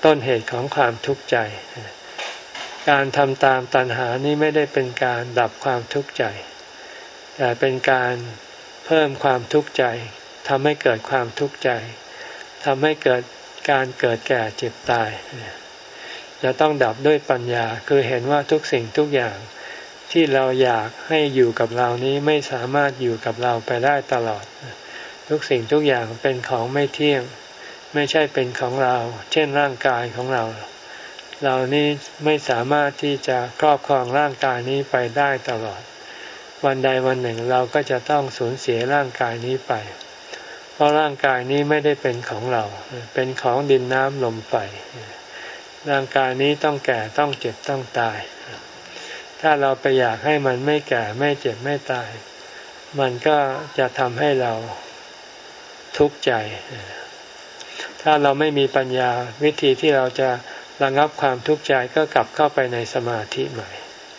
ต้นเหตุของความทุกข์ใจการทำตามตัณหานี้ไม่ได้เป็นการดับความทุกข์ใจแต่เป็นการเพิ่มความทุกข์ใจทำให้เกิดความทุกข์ใจทำให้เกิดการเกิดแก่เจ็บตายจะต้องดับด้วยปัญญาคือเห็นว่าทุกสิ่งทุกอย่างที่เราอยากให้อยู่กับเรานี้ไม่สามารถอยู่กับเราไปได้ตลอดทุกสิ่งทุกอย่างเป็นของไม่เที่ยงไม่ใช่เป็นของเราเช่นร่างกายของเราเรานี้ไม่สามารถที่จะครอบครองร่างกายนี้ไปได้ตลอดวันใดวันหนึ่งเราก็จะต้องสูญเสียร่างกายนี้ไปเพราะร่างกายนี้ไม่ได้เป็นของเราเป็นของดินน้ำลมไฟร่างกายนี้ต้องแก่ต้องเจ็บต้องตายถ้าเราไปอยากให้มันไม่แก่ไม่เจ็บไม่ตายมันก็จะทำให้เราทุกข์ใจถ้าเราไม่มีปัญญาวิธีที่เราจะระงับความทุกข์ใจก็กลับเข้าไปในสมาธิใหม่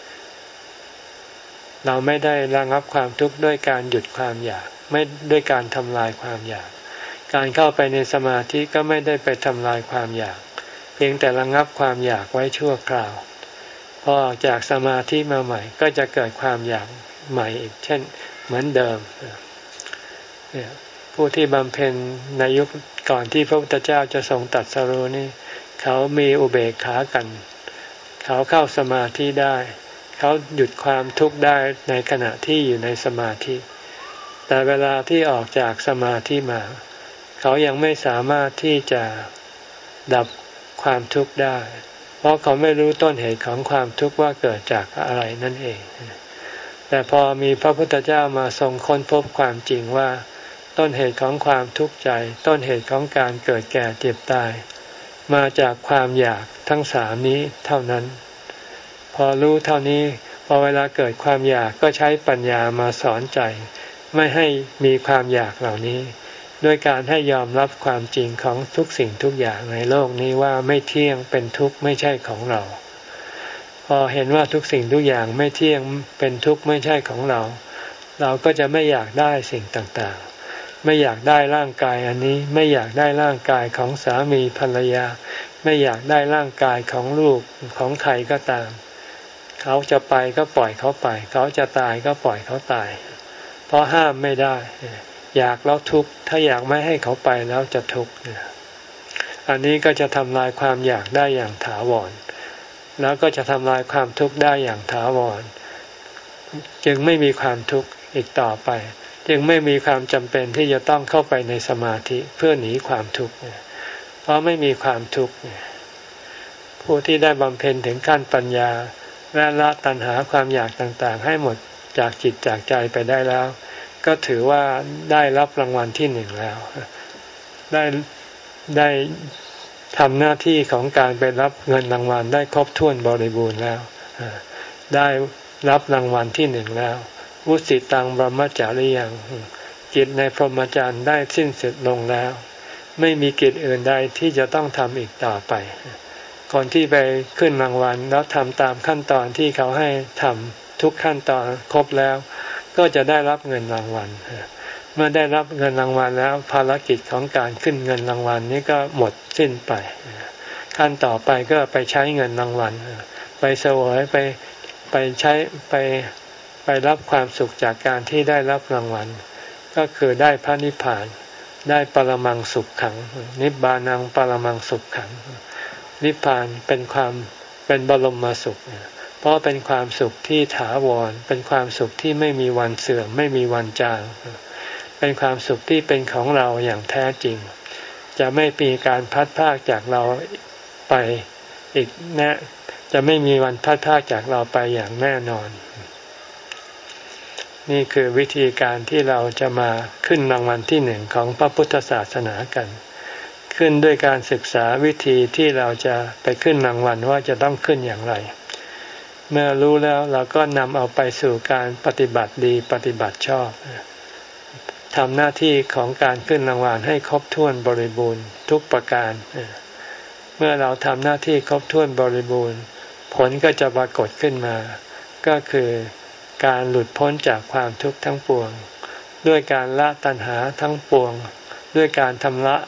เราไม่ได้ระงับความทุกข์ด้วยการหยุดความอยากไม่ด้วยการทำลายความอยากการเข้าไปในสมาธิก็ไม่ได้ไปทำลายความอยากเพียงแต่ระงับความอยากไว้ชั่วคราวพอออกจากสมาธิมาใหม่ก็จะเกิดความอยากใหม่อีกเช่นเหมือนเดิมผู้ที่บำเพ็ญในยุคก่อนที่พระพุทธเจ้าจะทรงตรัสรู้นี่เขามีอุเบกขากันเขาเข้าสมาธิได้เขาหยุดความทุกข์ได้ในขณะที่อยู่ในสมาธิแต่เวลาที่ออกจากสมาธิมาเขายังไม่สามารถที่จะดับความทุกข์ได้เพราะเขาไม่รู้ต้นเหตุของความทุกข์ว่าเกิดจากอะไรนั่นเองแต่พอมีพระพุทธเจ้ามาทรงค้นพบความจริงว่าต้นเหตุของความทุกข์ใจต้นเหตุของการเกิดแก่เจ็บตายมาจากความอยากทั้งสามนี้เท่านั้นพอรู้เท่านี้พอเวลาเกิดความอยากก็ใช้ปัญญามาสอนใจไม่ให้มีความอยากเหล่านี้ด้วยการให้ยอมรับความจริงของทุกสิ่งทุกอย่างในโลกนี้ว่าไม่เที่ยงเป็นทุกข์ไม่ใช่ของเราพอเห็นว่าทุกสิ่งทุกอย่างไม่เที่ยงเป็นทุกข์ไม่ใช่ของเราเราก็จะไม่อยากได้สิ่งต่างๆไม่อยากได้ร่างกายอันนี้ไม่อยากได้ร่างกายของสามีภรรยาไม่อยากได้ร่างกายของลูกของใครก็ตามเขาจะไปก็ปล่อยเขาไปเขาจะตายก็ปล่อยเขาตายเพราะห้ามไม่ได้อยากแล้วทุกข์ถ้าอยากไม่ให้เขาไปแล้วจะทุกข์อันนี้ก็จะทำลายความอยากได้อย่างถาวรแล้วก็จะทำลายความทุกข์ได้อย่างถาวรจึงไม่มีความทุกข์อีกต่อไปจึงไม่มีความจำเป็นที่จะต้องเข้าไปในสมาธิเพื่อหนีความทุกข์เพราะไม่มีความทุกข์ผู้ที่ได้บำเพ็ญถึงขั้นปัญญาและละตัณหาความอยากต่างๆให้หมดจากจิตจากใจไปได้แล้วก็ถือว่าได้รับรางวัลที่หนึ่งแล้วได้ได้ทำหน้าที่ของการไปรับเงินรางวัลได้ครบถ้วนบริบูรณ์แล้วได้รับรางวัลที่หนึ่งแล้ววุสิตังบรมจาริยังกิจในพรหมจรรย์ได้สิ้นสุดลงแล้วไม่มีกิจอื่นใดที่จะต้องทำอีกต่อไปคนที่ไปขึ้นรางวัลแล้วทำตามขั้นตอนที่เขาให้ทำทุกขั้นตอนครบแล้วก็จะได้รับเงินรางวัลเมื่อได้รับเงินรางวัลแล้วภารกิจของการขึ้นเงินรางวัลนี้ก็หมดสิ้นไปขั้นต่อไปก็ไปใช้เงินรางวัลไปเสวยไปไปใช้ไปไปรับความสุขจากการที่ได้รับรางวัลก็คือได้พระนิพพานได้ปรมังสุขขังนิบบานังปรมังสุขขังนิพพานเป็นความเป็นบรมสุขเพราะเป็นความสุขที่ถาวรเป็นความสุขที่ไม่มีวันเสื่อมไม่มีวันจางเป็นความสุขที่เป็นของเราอย่างแท้จริงจะไม่มีการพัดพรากจากเราไปอีกแน่จะไม่มีวันพัดพรากจากเราไปอย่างแน่นอนนี่คือวิธีการที่เราจะมาขึ้นรางวัลที่หนึ่งของพระพุทธศาสนากันขึ้นด้วยการศึกษาวิธีที่เราจะไปขึ้นรางวัลว่าจะต้องขึ้นอย่างไรเมื่อรู้แล้วเราก็นำเอาไปสู่การปฏิบัติดีปฏิบัติชอบทำหน้าที่ของการขึ้นรางวัลให้ครบถ้วนบริบูรณ์ทุกประการเมื่อเราทำหน้าที่ครบถ้วนบริบูรณ์ผลก็จะปรากฏขึ้นมาก็คือการหลุดพ้นจากความทุกข์ทั้งปวงด้วยการละตัณหาทั้งปวงด้วยการทำละ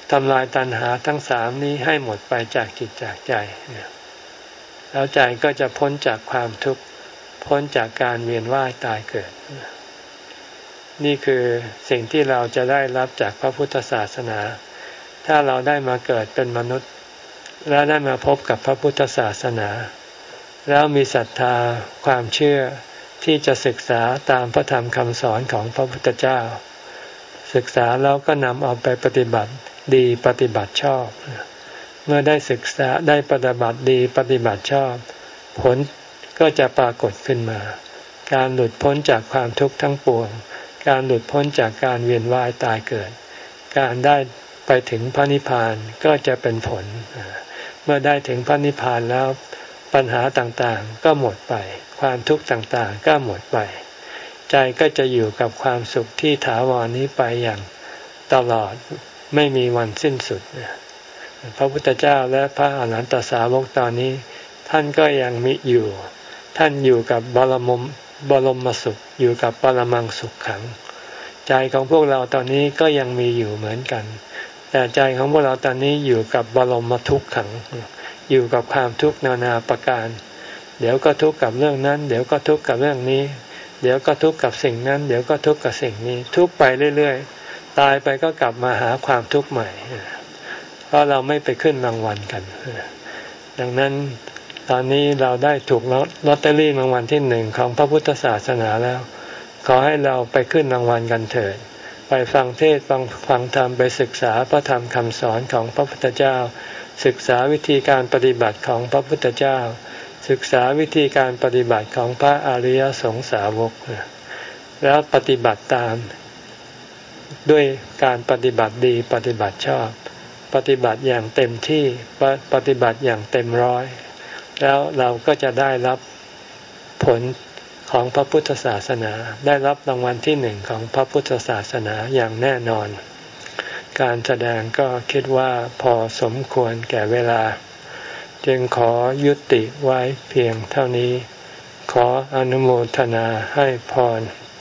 ทำลายตัณหาทั้งสามนี้ให้หมดไปจากจิตจากใจแล้วใจก็จะพ้นจากความทุกข์พ้นจากการเวียนว่ายตายเกิดนี่คือสิ่งที่เราจะได้รับจากพระพุทธศาสนาถ้าเราได้มาเกิดเป็นมนุษย์และได้มาพบกับพระพุทธศาสนาแล้วมีศรัทธาความเชื่อที่จะศึกษาตามพระธรรมคำสอนของพระพุทธเจ้าศึกษาแล้วก็นำเอาไปปฏิบัติดีปฏิบัติชอบเมื่อได้ศึกษาได้ปฏิบัติดีปฏิบัติชอบผลก็จะปรากฏขึ้นมาการหลุดพ้นจากความทุกข์ทั้งปวงการหลุดพ้นจากการเวียนว่ายตายเกิดการได้ไปถึงพระนิพพานก็จะเป็นผลเมื่อได้ถึงพระนิพพานแล้วปัญหาต่างๆก็หมดไปความทุกข์ต่างๆก็หมดไปใจก็จะอยู่กับความสุขที่ถาวรนี้ไปอย่างตลอดไม่มีวันสิ้นสุดพระพุทธเจ้าและพระอรหันตสาวกตอนนี้ท่านก็ยังมีอยู่ท่านอยู่กับบรมบรมสุขอยู่กับปรมังสุขขังใจของพวกเราตอนนี้ก็ยังมีอยู่เหมือนกันแต่ใจของพวกเราตอนนี้อยู่กับบรมทุกขังอยู่กับความทุกข์นานาประการเดี๋ยวก็ทุกข์กับเรื่องนั้นเดี๋ยวก็ทุกข์กับเรื่องนี้เดี๋ยวก็ทุกข์กับสิ่งนั้นเดี๋ยวก็ทุกข์กับสิ่งนี้ทุกข์ไปเรื่อยๆตายไปก็กลับมาหาความทุกข์ใหม่เพราะเราไม่ไปขึ้นรางวัลกันดังนั้นตอนนี้เราได้ถูกลอตเตอรี่รางวัลที่หนึ่งของพระพุทธศาสนาแล้วขอให้เราไปขึ้นรางวัลกันเถิดไปฟังเทศน์ฟังฟังธรรมไปศึกษาพระธรรมคำสอนของพระพุทธเจ้าศึกษาวิธีการปฏิบัติของพระพุทธเจ้าศึกษาวิธีการปฏิบัติของพระอริยสงสาวกแล้วปฏิบัติตามด้วยการปฏิบัติดีปฏิบัติชอบปฏิบัติอย่างเต็มที่ปฏิบัติอย่างเต็มร้อยแล้วเราก็จะได้รับผลของพระพุทธศาสนาได้รับรางวัลที่หนึ่งของพระพุทธศาสนาอย่างแน่นอนการแสดงก็คิดว่าพอสมควรแก่เวลาจึงขอยุติไว้เพียงเท่านี้ขออนุโมทนาให้พร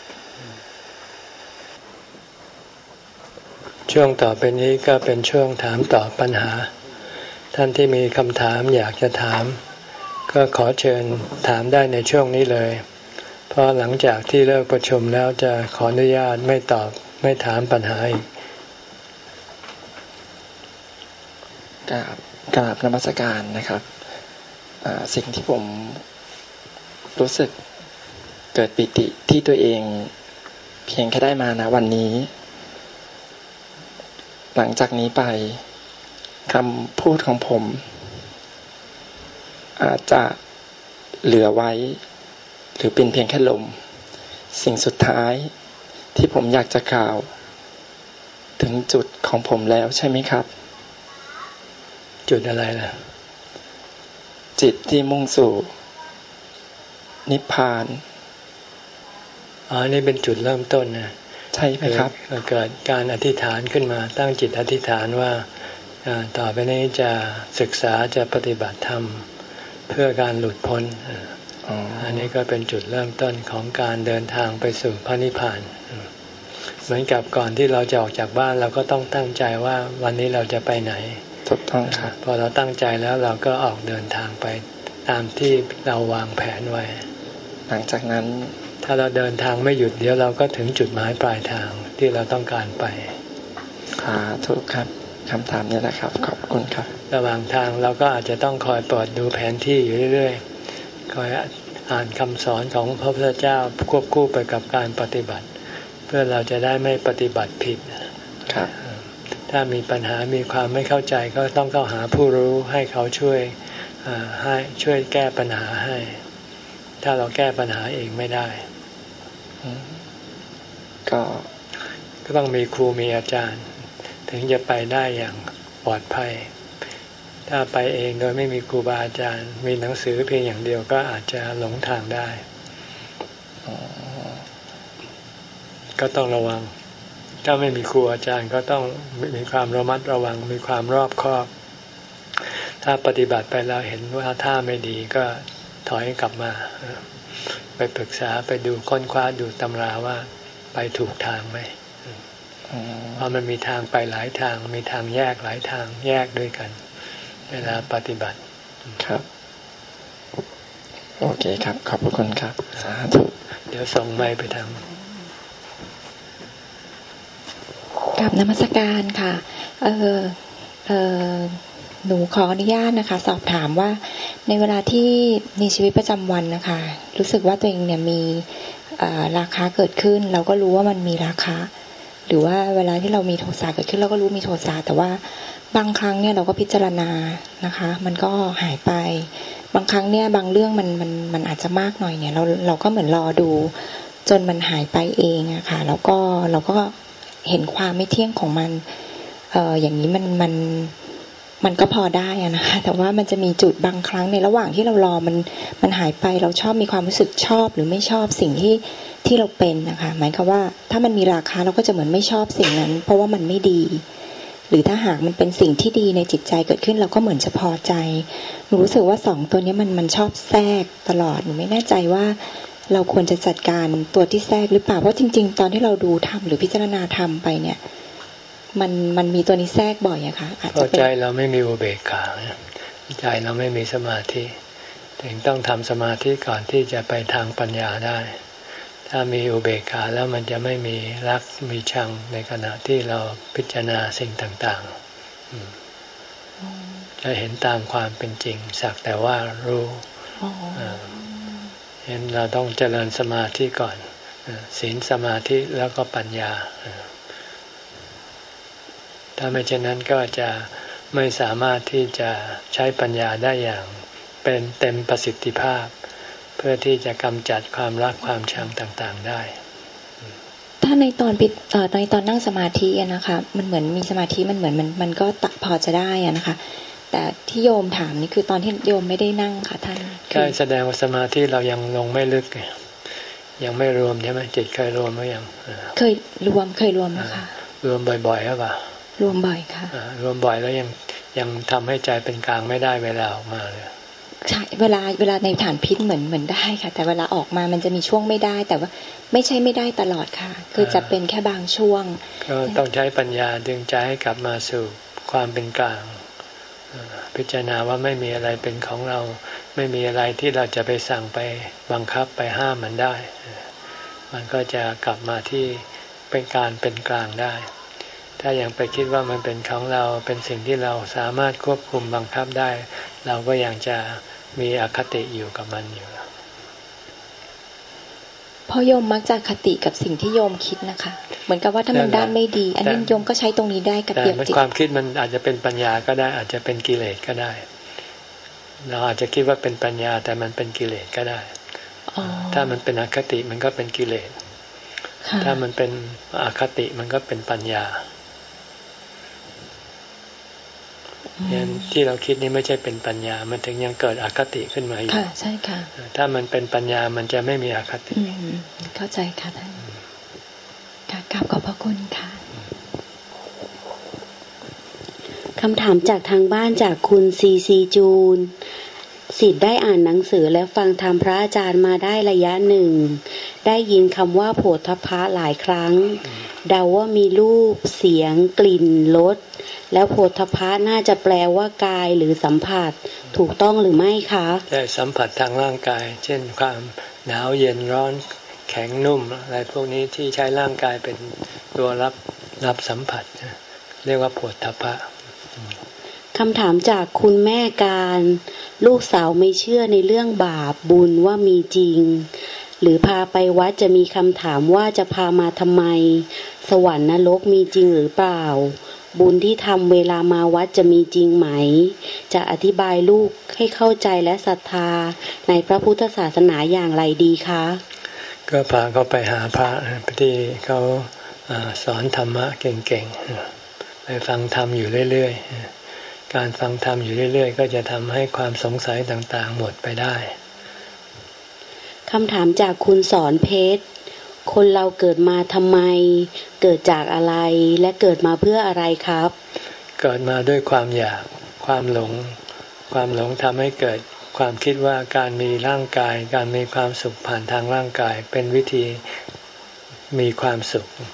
ช่วงต่อไปนี้ก็เป็นช่วงถามตอบปัญหาท่านที่มีคำถามอยากจะถามก็ขอเชิญถามได้ในช่วงนี้เลยเพราะหลังจากที่เลิกประชุมแล้วจะขออนุญาตไม่ตอบไม่ถามปัญหาอีกกราบกราบนมัสการนะครับสิ่งที่ผมรู้สึกเกิดปิติที่ตัวเองเพียงแค่ได้มานะวันนี้หลังจากนี้ไปคำพูดของผมอาจจะเหลือไว้หรือเป็นเพียงแค่ลมสิ่งสุดท้ายที่ผมอยากจะกล่าวถึงจุดของผมแล้วใช่ไหมครับจุดอะไรล่ะจิตที่มุ่งสู่นิพพานอ๋อนี่เป็นจุดเริ่มต้นนะใช่ไหมครับเกิดการอธิษฐานขึ้นมาตั้งจิตอธิษฐานว่าต่อไปนี้จะศึกษาจะปฏิบัติธรรมเพื่อการหลุดพ้นอันนี้ก็เป็นจุดเริ่มต้นของการเดินทางไปสู่พระนิพพานเหมือนกับก่อนที่เราจะออกจากบ้านเราก็ต้องตั้งใจว่าวันนี้เราจะไปไหนถูกต้องครับพอเราตั้งใจแล้วเราก็ออกเดินทางไปตามที่เราวางแผนไว้หลังจากนั้นถ้าเราเดินทางไม่หยุดเดี๋ยวเราก็ถึงจุดหมายปลายทางที่เราต้องการไปค่ะถูกครับคำถามนี้แหละครับขอบคุณครับระหว่างทางเราก็อาจจะต้องคอยเปิดดูแผนที่อยู่เรื่อยๆคอยอ่านคำสอนของพระพุทธเจ้าควบคู่ไปกับการปฏิบัติเพื่อเราจะได้ไม่ปฏิบัติผิดครับถ้ามีปัญหามีความไม่เข้าใจก็ต้องเข้าหาผู้รู้ให้เขาช่วยให้ช่วยแก้ปัญหาให้ถ้าเราแก้ปัญหาเองไม่ได้ก็ก็ต้องมีครูมีอาจารย์ถึงจะไปได้อย่างปลอดภัยถ้าไปเองโดยไม่มีครูบาอาจารย์มีหนังสือเพียงอย่างเดียวก็อาจจะหลงทางได้ก็ต้องระวังถ้าไม่มีครูอาจารย์ก็ต้องมีความระมัดระวังมีความรอบคอบถ้าปฏิบัติไปแล้วเห็นว่าท่าไม่ดีก็ถอยกลับมาไปปรึกษาไปดูค้นคว้าดูตำราว่าไปถูกทางไหมเพราะมันมีทางไปหลายทางมีทางแยกหลายทางแยกด้วยกันเวลาปฏิบัติครับโอเคครับขอบคุณครับสาธุเดี๋ยวส่งไมค์ไปทางกราบนมัสการค่ะเออเออหนูขออนุญาตนะคะสอบถามว่าในเวลาที่มีชีวิตประจำวันนะคะรู้สึกว่าตัวเองเนี่ยมีราคะเกิดขึ้นเราก็รู้ว่ามันมีราคะหรือว่าเวลาที่เรามีโทสะเกิดขึ้นเราก็รู้มีโทสะแต่ว่าบางครั้งเนี่ยเราก็พิจารณานะคะมันก็หายไปบางครั้งเนี่ยบางเรื่องมันมันมันอาจจะมากหน่อยเนี่ยเราเราก็เหมือนรอดูจนมันหายไปเองอะค่ะแล้วก็เราก็เห็นความไม่เที่ยงของมันเอ่ออย่างนี้มันมันมันก็พอได้อะนะคะแต่ว่ามันจะมีจุดบางครั้งในระหว่างที่เรารอมันมันหายไปเราชอบมีความรู้สึกชอบหรือไม่ชอบสิ่งที่ที่เราเป็นนะคะหมายความว่าถ้ามันมีราคาเราก็จะเหมือนไม่ชอบสิ่งนั้นเพราะว่ามันไม่ดีหรือถ้าหากมันเป็นสิ่งที่ดีในจิตใจเกิดขึ้นเราก็เหมือนจะพอใจหนูรู้สึกว่าสองตัวนี้มันมันชอบแทรกตลอดหนูไม่แน่ใจว่าเราควรจะจัดการตัวที่แทรกหรือเปล่าเพราะจริงๆตอนที่เราดูธรรมหรือพิจารณาธรรมไปเนี่ยมันมันมีตัวนี้แทรกบ่อยอะค่ะอาจจะเป็นใจเราไม่มีอุเบกขาใจเราไม่มีสมาธิถึงต้องทำสมาธิก่อนที่จะไปทางปัญญาได้ถ้ามีอุเบกขาแล้วมันจะไม่มีรักมีชังในขณะที่เราพิจารณาสิ่งต่างๆจะเห็นตามความเป็นจริงสักแต่ว่ารู้เห็นเราต้องเจริญสมาธิก่อนศีลสมาธิแล้วก็ปัญญาถ้าไม่เช่นนั้นก็จะไม่สามารถที่จะใช้ปัญญาได้อย่างเป็นเต็มประสิทธิภาพเพื่อที่จะกำจัดความรักความชังต่างๆได้ถ้าในตอนปิดเอ่อในตอนนั่งสมาธิอะนะคะมันเหมือนมีสมาธิมันเหมือนมันมันก็พอจะได้อะนะคะแต่ที่โยมถามนี่คือตอนที่โยมไม่ได้นั่งค่ะท่านใช่แสดงว่าสมาธิเรายังลงไม่ลึกยังไม่รวมใช่ไหมจิตเคยรวมหรือยังเคยรวมเคยรวมนะคะรวมบ่อยๆหรือเปล่ารวมบ่อยค่ะรวมบ่อยแล้วยังยังทำให้ใจเป็นกลางไม่ได้เวลาออกมาเลยใช่เวลาเวลาในฐานพิษเหมือนเหมือนได้ค่ะแต่เวลาออกมามันจะมีช่วงไม่ได้แต่ว่าไม่ใช่ไม่ได้ตลอดค่ะคือจะเป็นแค่บางช่วงก็ต้องใช้ปัญญาดึงใจให้กลับมาสู่ความเป็นกลางพิจารณาว่าไม่มีอะไรเป็นของเราไม่มีอะไรที่เราจะไปสั่งไปบังคับไปห้ามมันได้มันก็จะกลับมาที่เป็นการเป็นกลางได้ถ้ายังไปคิดว่ามันเป็นของเราเป็นสิ่งที่เราสามารถควบคุมบังคับได้เราก็ยังจะมีอคติอยู่กับมันอยู่พอโยมมักจะคติกับสิ่งที่โยมคิดนะคะเหมือนกับว่าถ้ามันด้านไม่ดีอันนี้โยมก็ใช้ตรงนี้ได้กับเปรียบจิตความคิดมันอาจจะเป็นปัญญาก็ได้อาจจะเป็นกิเลสก็ได้เราอาจจะคิดว่าเป็นปัญญาแต่มันเป็นกิเลสก็ได้ถ้ามันเป็นอคติมันก็เป็นกิเลสถ้ามันเป็นอคติมันก็เป็นปัญญาเนี่ยที่เราคิดนี่ไม่ใช่เป็นปัญญามันถึงยังเกิดอคติขึ้นมาอยู่ค่ะใช่ค่ะถ้ามันเป็นปัญญามันจะไม่มีอคติเข้าใจค่ะท่านค่ะกราบขอบพระคุณค่ะคำถามจากทางบ้านจากคุณซีซีจูนศิษย์ได้อ่านหนังสือและฟังธรรมพระอาจารย์มาได้ระยะหนึ่งได้ยินคำว่าโผฏฐัพพะหลายครั้งเดาว่ามีรูปเสียงกลิ่นรสแล้วโผฏฐัพพะน่าจะแปลว่ากายหรือสัมผัสถูกต้องหรือไม่คะใช่สัมผัสทางร่างกายเช่นความหนาวเย็นร้อนแข็งนุ่มอะไรพวกนี้ที่ใช้ร่างกายเป็นตัวรับรับสัมผัสเรียกว่าโผฏฐัพพะคำถามจากคุณแม่การลูกสาวไม่เชื่อในเรื่องบาปบุญว่ามีจริงหรือพาไปวัดจะมีคำถามว่าจะพามาทำไมสวรรค์นรกมีจริงหรือเปล่าบุญที่ทำเวลามาวัดจะมีจริงไหมจะอธิบายลูกให้เข้าใจและศรัทธาในพระพุทธศาสนาอย่างไรดีคะก็พาเขาไปหาพระที่เขาสอนธรรมะเก่งๆไปฟังธรรมอยู่เรื่อยๆการฟังธรรมอยู่เรื่อยๆก็จะทำให้ความสงสัยต่างๆหมดไปได้คำถามจากคุณสอนเพชรคนเราเกิดมาทำไมเกิดจากอะไรและเกิดมาเพื่ออะไรครับเกิดมาด้วยความอยากความหลงความหลงทำให้เกิดความคิดว่าการมีร่างกายการมีความสุขผ่านทางร่างกายเป็นวิธีมีความสุข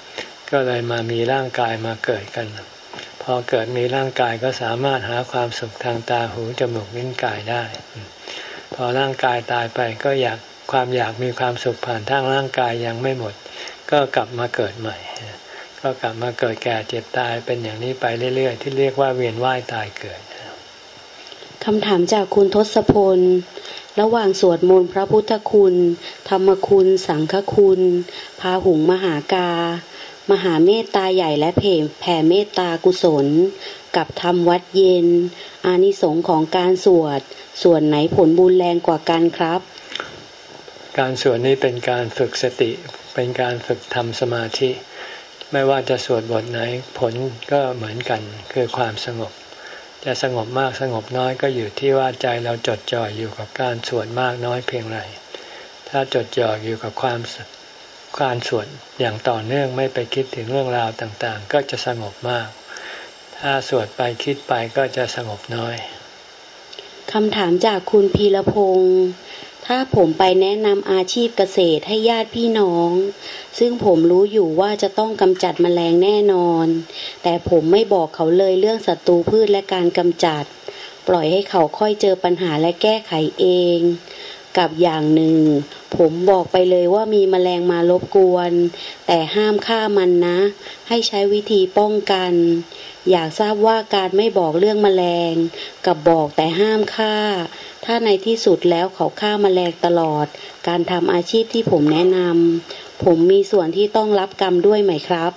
ก็เลยมามีร่างกายมาเกิดกันพอเกิดมีร่างกายก็สามารถหาความสุขทางตาหูจมูกลิ้นกายได้พอร่างกายตายไปก็อยากความอยากมีความสุขผ่านทางร่างกายยังไม่หมดก็กลับมาเกิดใหม่ก็กลับมาเกิดแก่เจ็บตายเป็นอย่างนี้ไปเรื่อยๆที่เรียกว่าเวียนว่ายตายเกิดคำถามจากคุณทศพลระหว่างสวดมนต์พระพุทธคุณธรรมคุณสังฆคุณพาหุงมหากามหาเมตตาใหญ่และแผ่แผ่เมตตากุศลกับทำวัดเย็นอานิสงส์ของการสวดส่วนไหนผลบุญแรงกว่ากันครับการสวดนี้เป็นการฝึกสติเป็นการฝึกทำสมาธิไม่ว่าจะสวดบทไหนผลก็เหมือนกันคือความสงบจะสงบมากสงบน้อยก็อยู่ที่ว่าใจเราจดจ่ออยู่กับการสวดมากน้อยเพียงไรถ้าจดจ่ออยู่กับความการสวดอย่างต่อเนื่องไม่ไปคิดถึงเรื่องราวต่างๆก็จะสงบมากถ้าสวดไปคิดไปก็จะสงบน้อยคำถามจากคุณพีรพงศ์ถ้าผมไปแนะนำอาชีพเกษตรให้ญาติพี่น้องซึ่งผมรู้อยู่ว่าจะต้องกำจัดแมลงแน่นอนแต่ผมไม่บอกเขาเลยเรื่องศัตรูพืชและการกำจัดปล่อยให้เขาค่อยเจอปัญหาและแก้ไขเองกับอย่างหนึ่งผมบอกไปเลยว่ามีแมลงมารบกวนแต่ห้ามฆ่ามันนะให้ใช้วิธีป้องกันอยากทราบว่าการไม่บอกเรื่องแมลงกับบอกแต่ห้ามฆ่าถ้าในที่สุดแล้วเขาฆ่าแมลงตลอดการทำอาชีพที่ผมแนะนำผมมีส่วนที่ต้องรับกรรมด้วยไหมครับ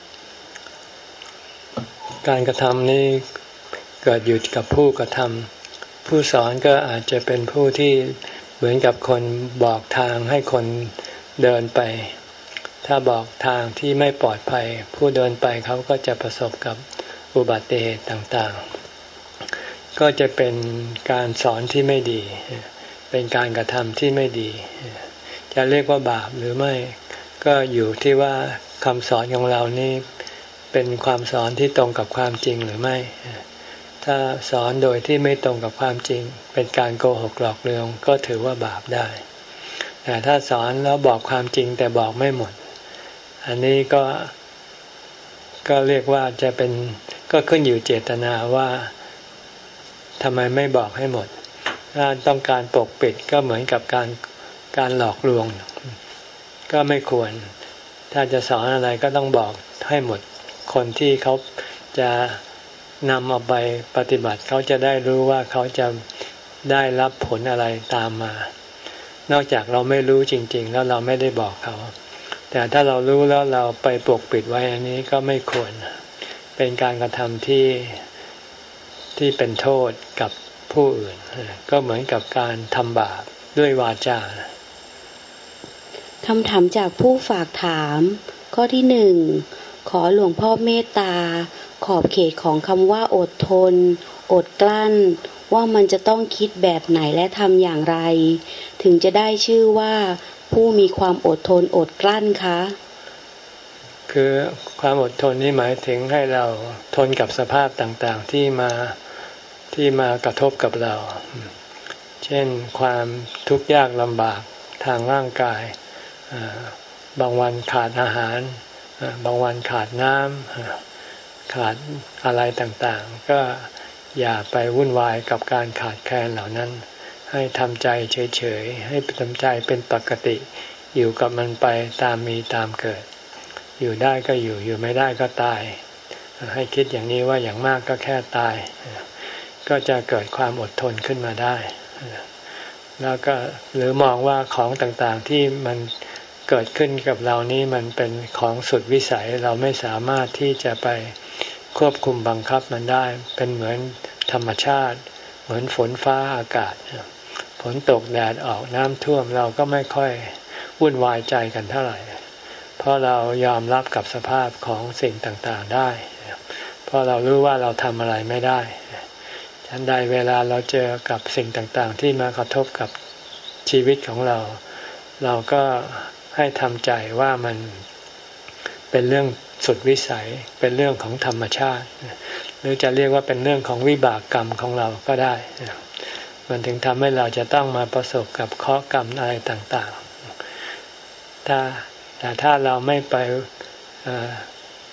การกระทำนี้เกิดอยู่กับผู้กระทำผู้สอนก็อาจจะเป็นผู้ที่เหมือนกับคนบอกทางให้คนเดินไปถ้าบอกทางที่ไม่ปลอดภัยผู้เดินไปเขาก็จะประสบกับอุบัติเหตุต่างๆก็จะเป็นการสอนที่ไม่ดีเป็นการกระทำที่ไม่ดีจะเรียกว่าบาปหรือไม่ก็อยู่ที่ว่าคำสอนของเรานี่เป็นความสอนที่ตรงกับความจริงหรือไม่ถ้าสอนโดยที่ไม่ตรงกับความจริงเป็นการโกหกหลอกลวงก็ถือว่าบาปได้แต่ถ้าสอนแล้วบอกความจริงแต่บอกไม่หมดอันนี้ก็ก็เรียกว่าจะเป็นก็ขึ้นอยู่เจตนาว่าทำไมไม่บอกให้หมดถ้าต้องการปกปิดก็เหมือนกับการการหลอกลวงก็ไม่ควรถ้าจะสอนอะไรก็ต้องบอกให้หมดคนที่เขาจะนำเอาไปปฏิบัติเขาจะได้รู้ว่าเขาจะได้รับผลอะไรตามมานอกจากเราไม่รู้จริงๆแล้วเราไม่ได้บอกเขาแต่ถ้าเรารู้แล้วเราไปปกปิดไว้อันนี้ก็ไม่ควรเป็นการกระทำที่ที่เป็นโทษกับผู้อื่นก็เหมือนกับการทำบาปด้วยวาจาคำถามจากผู้ฝากถามข้อที่หนึ่งขอหลวงพ่อเมตตาขอบเขตของคำว่าอดทนอดกลั้นว่ามันจะต้องคิดแบบไหนและทำอย่างไรถึงจะได้ชื่อว่าผู้มีความอดทนอดกลั้นคะคือความอดทนนี่หมายถึงให้เราทนกับสภาพต่างๆที่มาที่มากระทบกับเราเช่นความทุกข์ยากลำบากทางร่างกายบางวันขาดอาหารบางวันขาดน้ำขาดอะไรต่างๆก็อย่าไปวุ่นวายกับการขาดแคลนเหล่านั้นให้ทำใจเฉยๆให้ทำใจเป็นปกติอยู่กับมันไปตามมีตามเกิดอยู่ได้ก็อยู่อยู่ไม่ได้ก็ตายให้คิดอย่างนี้ว่าอย่างมากก็แค่ตายก็จะเกิดความอดทนขึ้นมาได้แล้วก็หรือมองว่าของต่างๆที่มันเกิดขึ้นกับเรานี้มันเป็นของสุดวิสัยเราไม่สามารถที่จะไปควบคุมบังคับมันได้เป็นเหมือนธรรมชาติเหมือนฝนฟ้าอากาศฝนตกแดดออกน้ำท่วมเราก็ไม่ค่อยวุ่นวายใจกันเท่าไหร่เพราะเรายอมรับกับสภาพของสิ่งต่างๆได้เพราะเรารู้ว่าเราทำอะไรไม่ได้ฉันใดเวลาเราเจอกับสิ่งต่างๆที่มากระทบกับชีวิตของเราเราก็ให้ทำใจว่ามันเป็นเรื่องสุดวิสัยเป็นเรื่องของธรรมชาติหรือจะเรียกว่าเป็นเรื่องของวิบากกรรมของเราก็ได้มันถึงทำให้เราจะต้องมาประสบกับเคราะห์กรรมอะไรต่างๆถ้าแต่ถ้าเราไม่ไป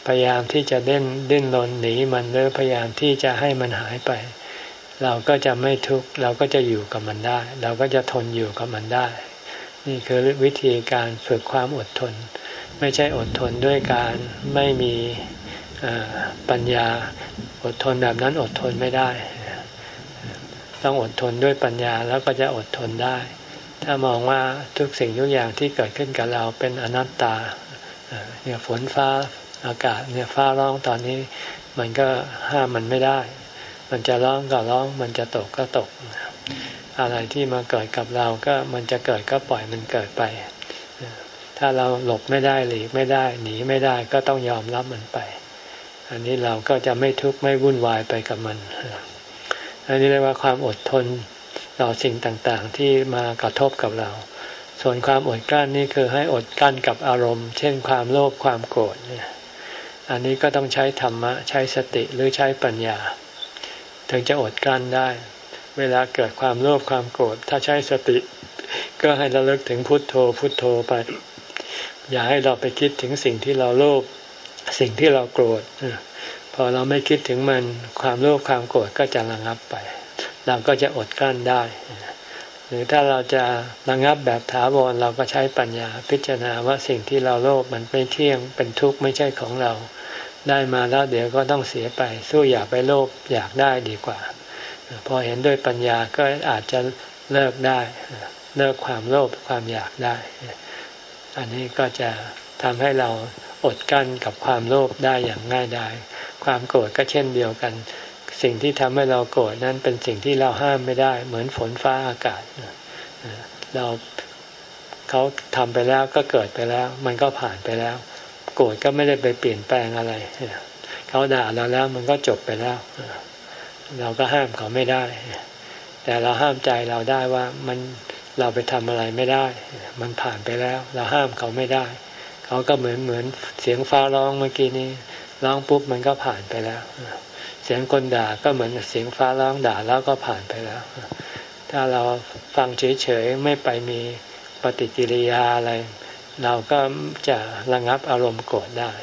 พยายามที่จะเล่นดิ้นรนหนีมันหรือพยายามที่จะให้มันหายไปเราก็จะไม่ทุกข์เราก็จะอยู่กับมันได้เราก็จะทนอยู่กับมันได้นี่คือวิธีการฝึกความอดทนไม่ใช่อดทนด้วยการไม่มีปัญญาอดทนแบบนั้นอดทนไม่ได้ต้องอดทนด้วยปัญญาแล้วก็จะอดทนได้ถ้ามองว่าทุกสิ่งทุกอย่างที่เกิดขึ้นกับเราเป็นอนัตตาเนี่ยฝนฟ้าอากาศเนี่ยฟ้าร้องตอนนี้มันก็ห้ามมันไม่ได้มันจะร้องก็ร้องมันจะตกก็ตกอะไรที่มาเกิดกับเราก็มันจะเกิดก็ปล่อยมันเกิดไปถ้าเราหลบไม่ได้หลีกไม่ได้หนีไม่ได้ก็ต้องยอมรับมันไปอันนี้เราก็จะไม่ทุกข์ไม่วุ่นวายไปกับมันอันนี้เรียกว่าความอดทนต่อสิ่งต่างๆที่มากระทบกับเราส่วนความอดกลั้นนี่คือให้อดกลั้นกับอารมณ์เช่นความโลภความโกรธเนี่ยอันนี้ก็ต้องใช้ธรรมะใช้สติหรือใช้ปัญญาถึงจะอดกลั้นได้เวลาเกิดความโลภความโกรธถ้าใช้สติก็ให้ระลึกถึงพุทโธพุทโธไปอย่าให้เราไปคิดถึงสิ่งที่เราโลภสิ่งที่เราโกรธพอเราไม่คิดถึงมันความโลภความโกรธก็จะระงับไปเราก็จะอดกลั้นได้หรือถ้าเราจะระงับแบบถาวรเราก็ใช้ปัญญาพิจารณาว่าสิ่งที่เราโลภมันไม่เที่ยงเป็นทุกข์ไม่ใช่ของเราได้มาแล้วเดี๋ยวก็ต้องเสียไปสู้อย่าไปโลภอยากได้ดีกว่าพอเห็นด้วยปัญญาก็อาจจะเลิกได้เลิกความโลภความอยากได้อันนี้ก็จะทำให้เราอดกั้นกับความโลภได้อย่างง่ายดายความโกรธก็เช่นเดียวกันสิ่งที่ทำให้เราโกรธนั้นเป็นสิ่งที่เราห้ามไม่ได้เหมือนฝนฟ้าอากาศเราเขาทำไปแล้วก็เกิดไปแล้วมันก็ผ่านไปแล้วโกรธก็ไม่ได้ไปเปลี่ยนแปลงอะไรเขาด่าเราแล้วมันก็จบไปแล้วเราก็ห้ามเขาไม่ได้แต่เราห้ามใจเราได้ว่ามันเราไปทำอะไรไม่ได้มันผ่านไปแล้วเราห้ามเขาไม่ได้เขาก็เหมือนเหมือนเสียงฟ้าร้องเมื่อกี้นี้ร้องปุ๊บมันก็ผ่านไปแล้วเสียงคนด่าก็เหมือนเสียงฟ้าร้องด่าแล้วก็ผ่านไปแล้วถ้าเราฟังเฉยๆไม่ไปมีปฏิกิริยาอะไรเราก็จะระงับอารมณ์โกรธได้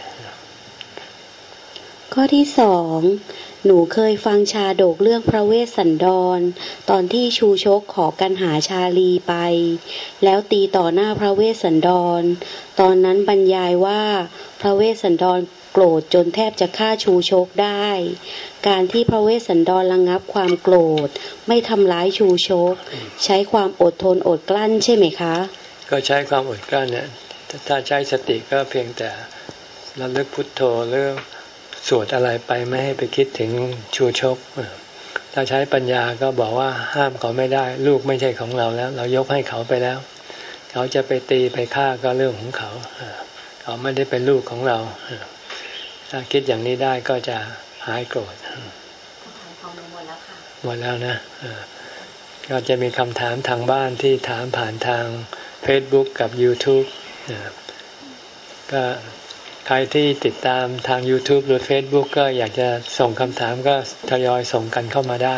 ข้อที่สองหนูเคยฟังชาดกเรื่องพระเวสสันดรตอนที่ชูชกขอกันหาชาลีไปแล้วตีต่อหน้าพระเวสสันดรตอนนั้นบรรยายว่าพระเวสสันดรโกรธจนแทบจะฆ่าชูชกได้การที่พระเวสสันดรระงับความโกรธไม่ทำร้ายชูชกใช้ความอดทนอดกลั้นใช่ไหมคะก็ใช้ความอดกลั้นเนี่ยถ้าใช้สติก็เพียงแต่ระลึกพุทโธหรือสวดอะไรไปไม่ให้ไปคิดถึงชูชกถ้าใช้ปัญญาก็บอกว่าห้ามเขาไม่ได้ลูกไม่ใช่ของเราแล้วเรายกให้เขาไปแล้วเขาจะไปตีไปฆ่าก็เรื่องของเขาเขาไม่ได้เป็นลูกของเราถ้าคิดอย่างนี้ได้ก็จะหายโกรธหมดแล้วนะก็จะมีคำถามทางบ้านที่ถามผ่านทาง Facebook กับ YouTube ก็ใครที่ติดตามทาง YouTube หรือ Facebook ก็อยากจะส่งคำถามก็ทยอยส่งกันเข้ามาได้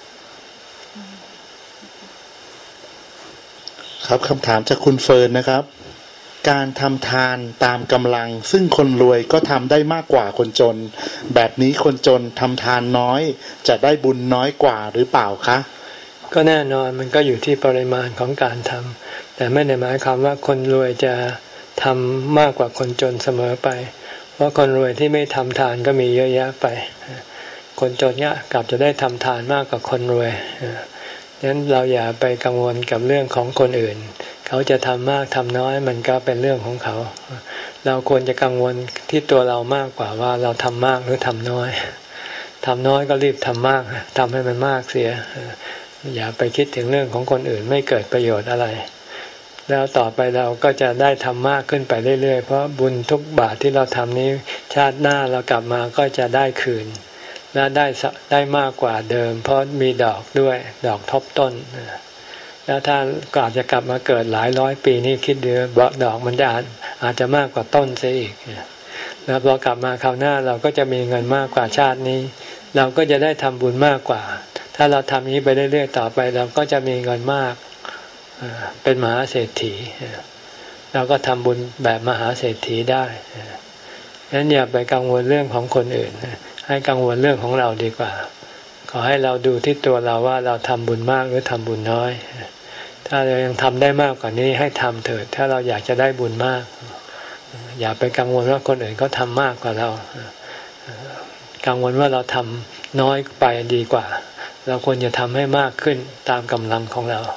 ครับคำถามจากคุณเฟิร์นนะครับการทำทานตามกำลังซึ่งคนรวยก็ทำได้มากกว่าคนจนแบบนี้คนจนทำทานน้อยจะได้บุญน้อยกว่าหรือเปล่าคะก็แน่นอนมันก็อยู่ที่ปริมาณของการทำแต่ไม่ได้หมายความว่าคนรวยจะทำมากกว่าคนจนเสมอไปเพราะคนรวยที่ไม่ทำทานก็มีเยอะแยะไปคนจนเนี่ยกลับจะได้ทำทานมากกว่าคนรวยดังนั้นเราอย่าไปกังวลกับเรื่องของคนอื่นเขาจะทำมากทำน้อยมันก็เป็นเรื่องของเขาเราควรจะกังวลที่ตัวเรามากกว่าว่าเราทำมากหรือทำน้อยทำน้อยก็รีบทำมากทำให้มันมากเสียอย่าไปคิดถึงเรื่องของคนอื่นไม่เกิดประโยชน์อะไรแล้วต่อไปเราก็จะได้ทำมากขึ้นไปเรื่อยๆเพราะบุญทุกบาทที่เราทำนี้ชาติหน้าเรากลับมาก็จะได้คืนและได้ได้มากกว่าเดิมเพราะมีดอกด้วยดอกทบต้นแล้วถ้าก่อนจะกลับมาเกิดหลายร้อยปีนี่คิดดูดอกมันจะอาจจะมากกว่าต้นเสียอีกแล้วพอกลับมาคราวหน้าเราก็จะมีเงินมากกว่าชาตินี้เราก็จะได้ทำบุญมากกว่าถ้าเราทำนี้ไปเรื่อยๆต่อไปเราก็จะมีเงินมากเป็นมหาเศรษฐีเราก็ทำบุญแบบมหาเศรษฐีได้งั้นอย่าไปกังวลเรื่องของคนอื่นให้กังวลเรื่องของเราดีกว่าขอให้เราดูที่ตัวเราว่าเราทำบุญมากหรือทำบุญน้อยถ้าเรายังทำได้มากกว่านี้ให้ทำเถิดถ้าเราอยากจะได้บุญมากอย่าไปกังวลว่าคนอื่นเขาทำมากกว่าเรากังวลว่าเราทำน้อยไปดีกว่าเราควรจะทำให้มากขึ้นตามกำลังของเรา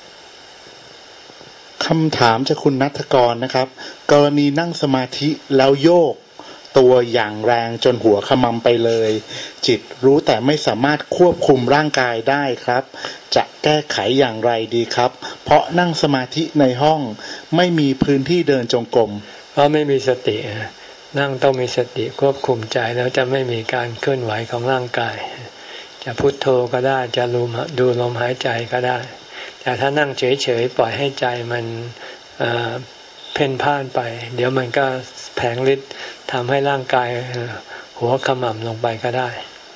คำถามจากคุณณัฐกรนะครับกรณีนั่งสมาธิแล้วโยกตัวอย่างแรงจนหัวขมำไปเลยจิตรู้แต่ไม่สามารถควบคุมร่างกายได้ครับจะแก้ไขอย่างไรดีครับเพราะนั่งสมาธิในห้องไม่มีพื้นที่เดินจงกรมเพราะไม่มีสตินั่งต้องมีสติควบคุมใจแล้วจะไม่มีการเคลื่อนไหวของร่างกายจะพุทโธก็ได้จะดูดูลมหายใจก็ได้แต่ถ้านั่งเฉยๆปล่อยให้ใจมันเอ่อเพ่นพ่านไปเดี๋ยวมันก็แผงฤทธิ์ทำให้ร่างกายหัวขมำลงไปก็ได้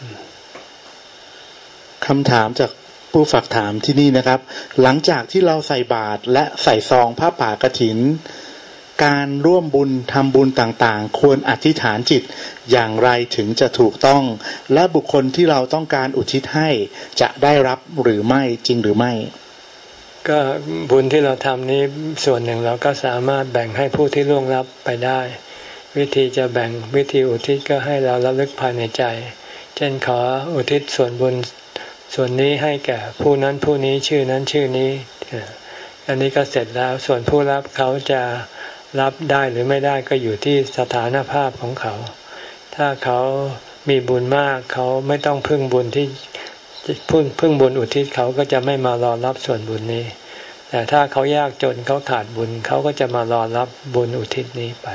คำถามจากผู้ฝากถามที่นี่นะครับหลังจากที่เราใส่บาตรและใส่ซองผ้าป่ากฐินการร่วมบุญทำบุญต่างๆควรอธิษฐานจิตอย่างไรถึงจะถูกต้องและบุคคลที่เราต้องการอุทิศให้จะได้รับหรือไม่จริงหรือไม่ก็บุญที่เราทำนี้ส่วนหนึ่งเราก็สามารถแบ่งให้ผู้ที่ล่วงลับไปได้วิธีจะแบ่งวิธีอุทิศก็ให้เราระลึกภายในใจเช่นขออุทิศส่วนบุญส่วนนี้ให้แก่ผู้นั้นผู้นี้ชื่อนั้นชื่อนี้อันนี้ก็เสร็จแล้วส่วนผู้รับเขาจะรับได้หรือไม่ได้ก็อยู่ที่สถานภาพของเขาถ้าเขามีบุญมากเขาไม่ต้องพึ่งบุญที่พึ่งพึ่งบุญอุทิศเขาก็จะไม่มารอรับส่วนบุญนี้แต่ถ้าเขายากจนเขาขาดบุญเขาก็จะมารอรับบุญอุทิศนี้ไป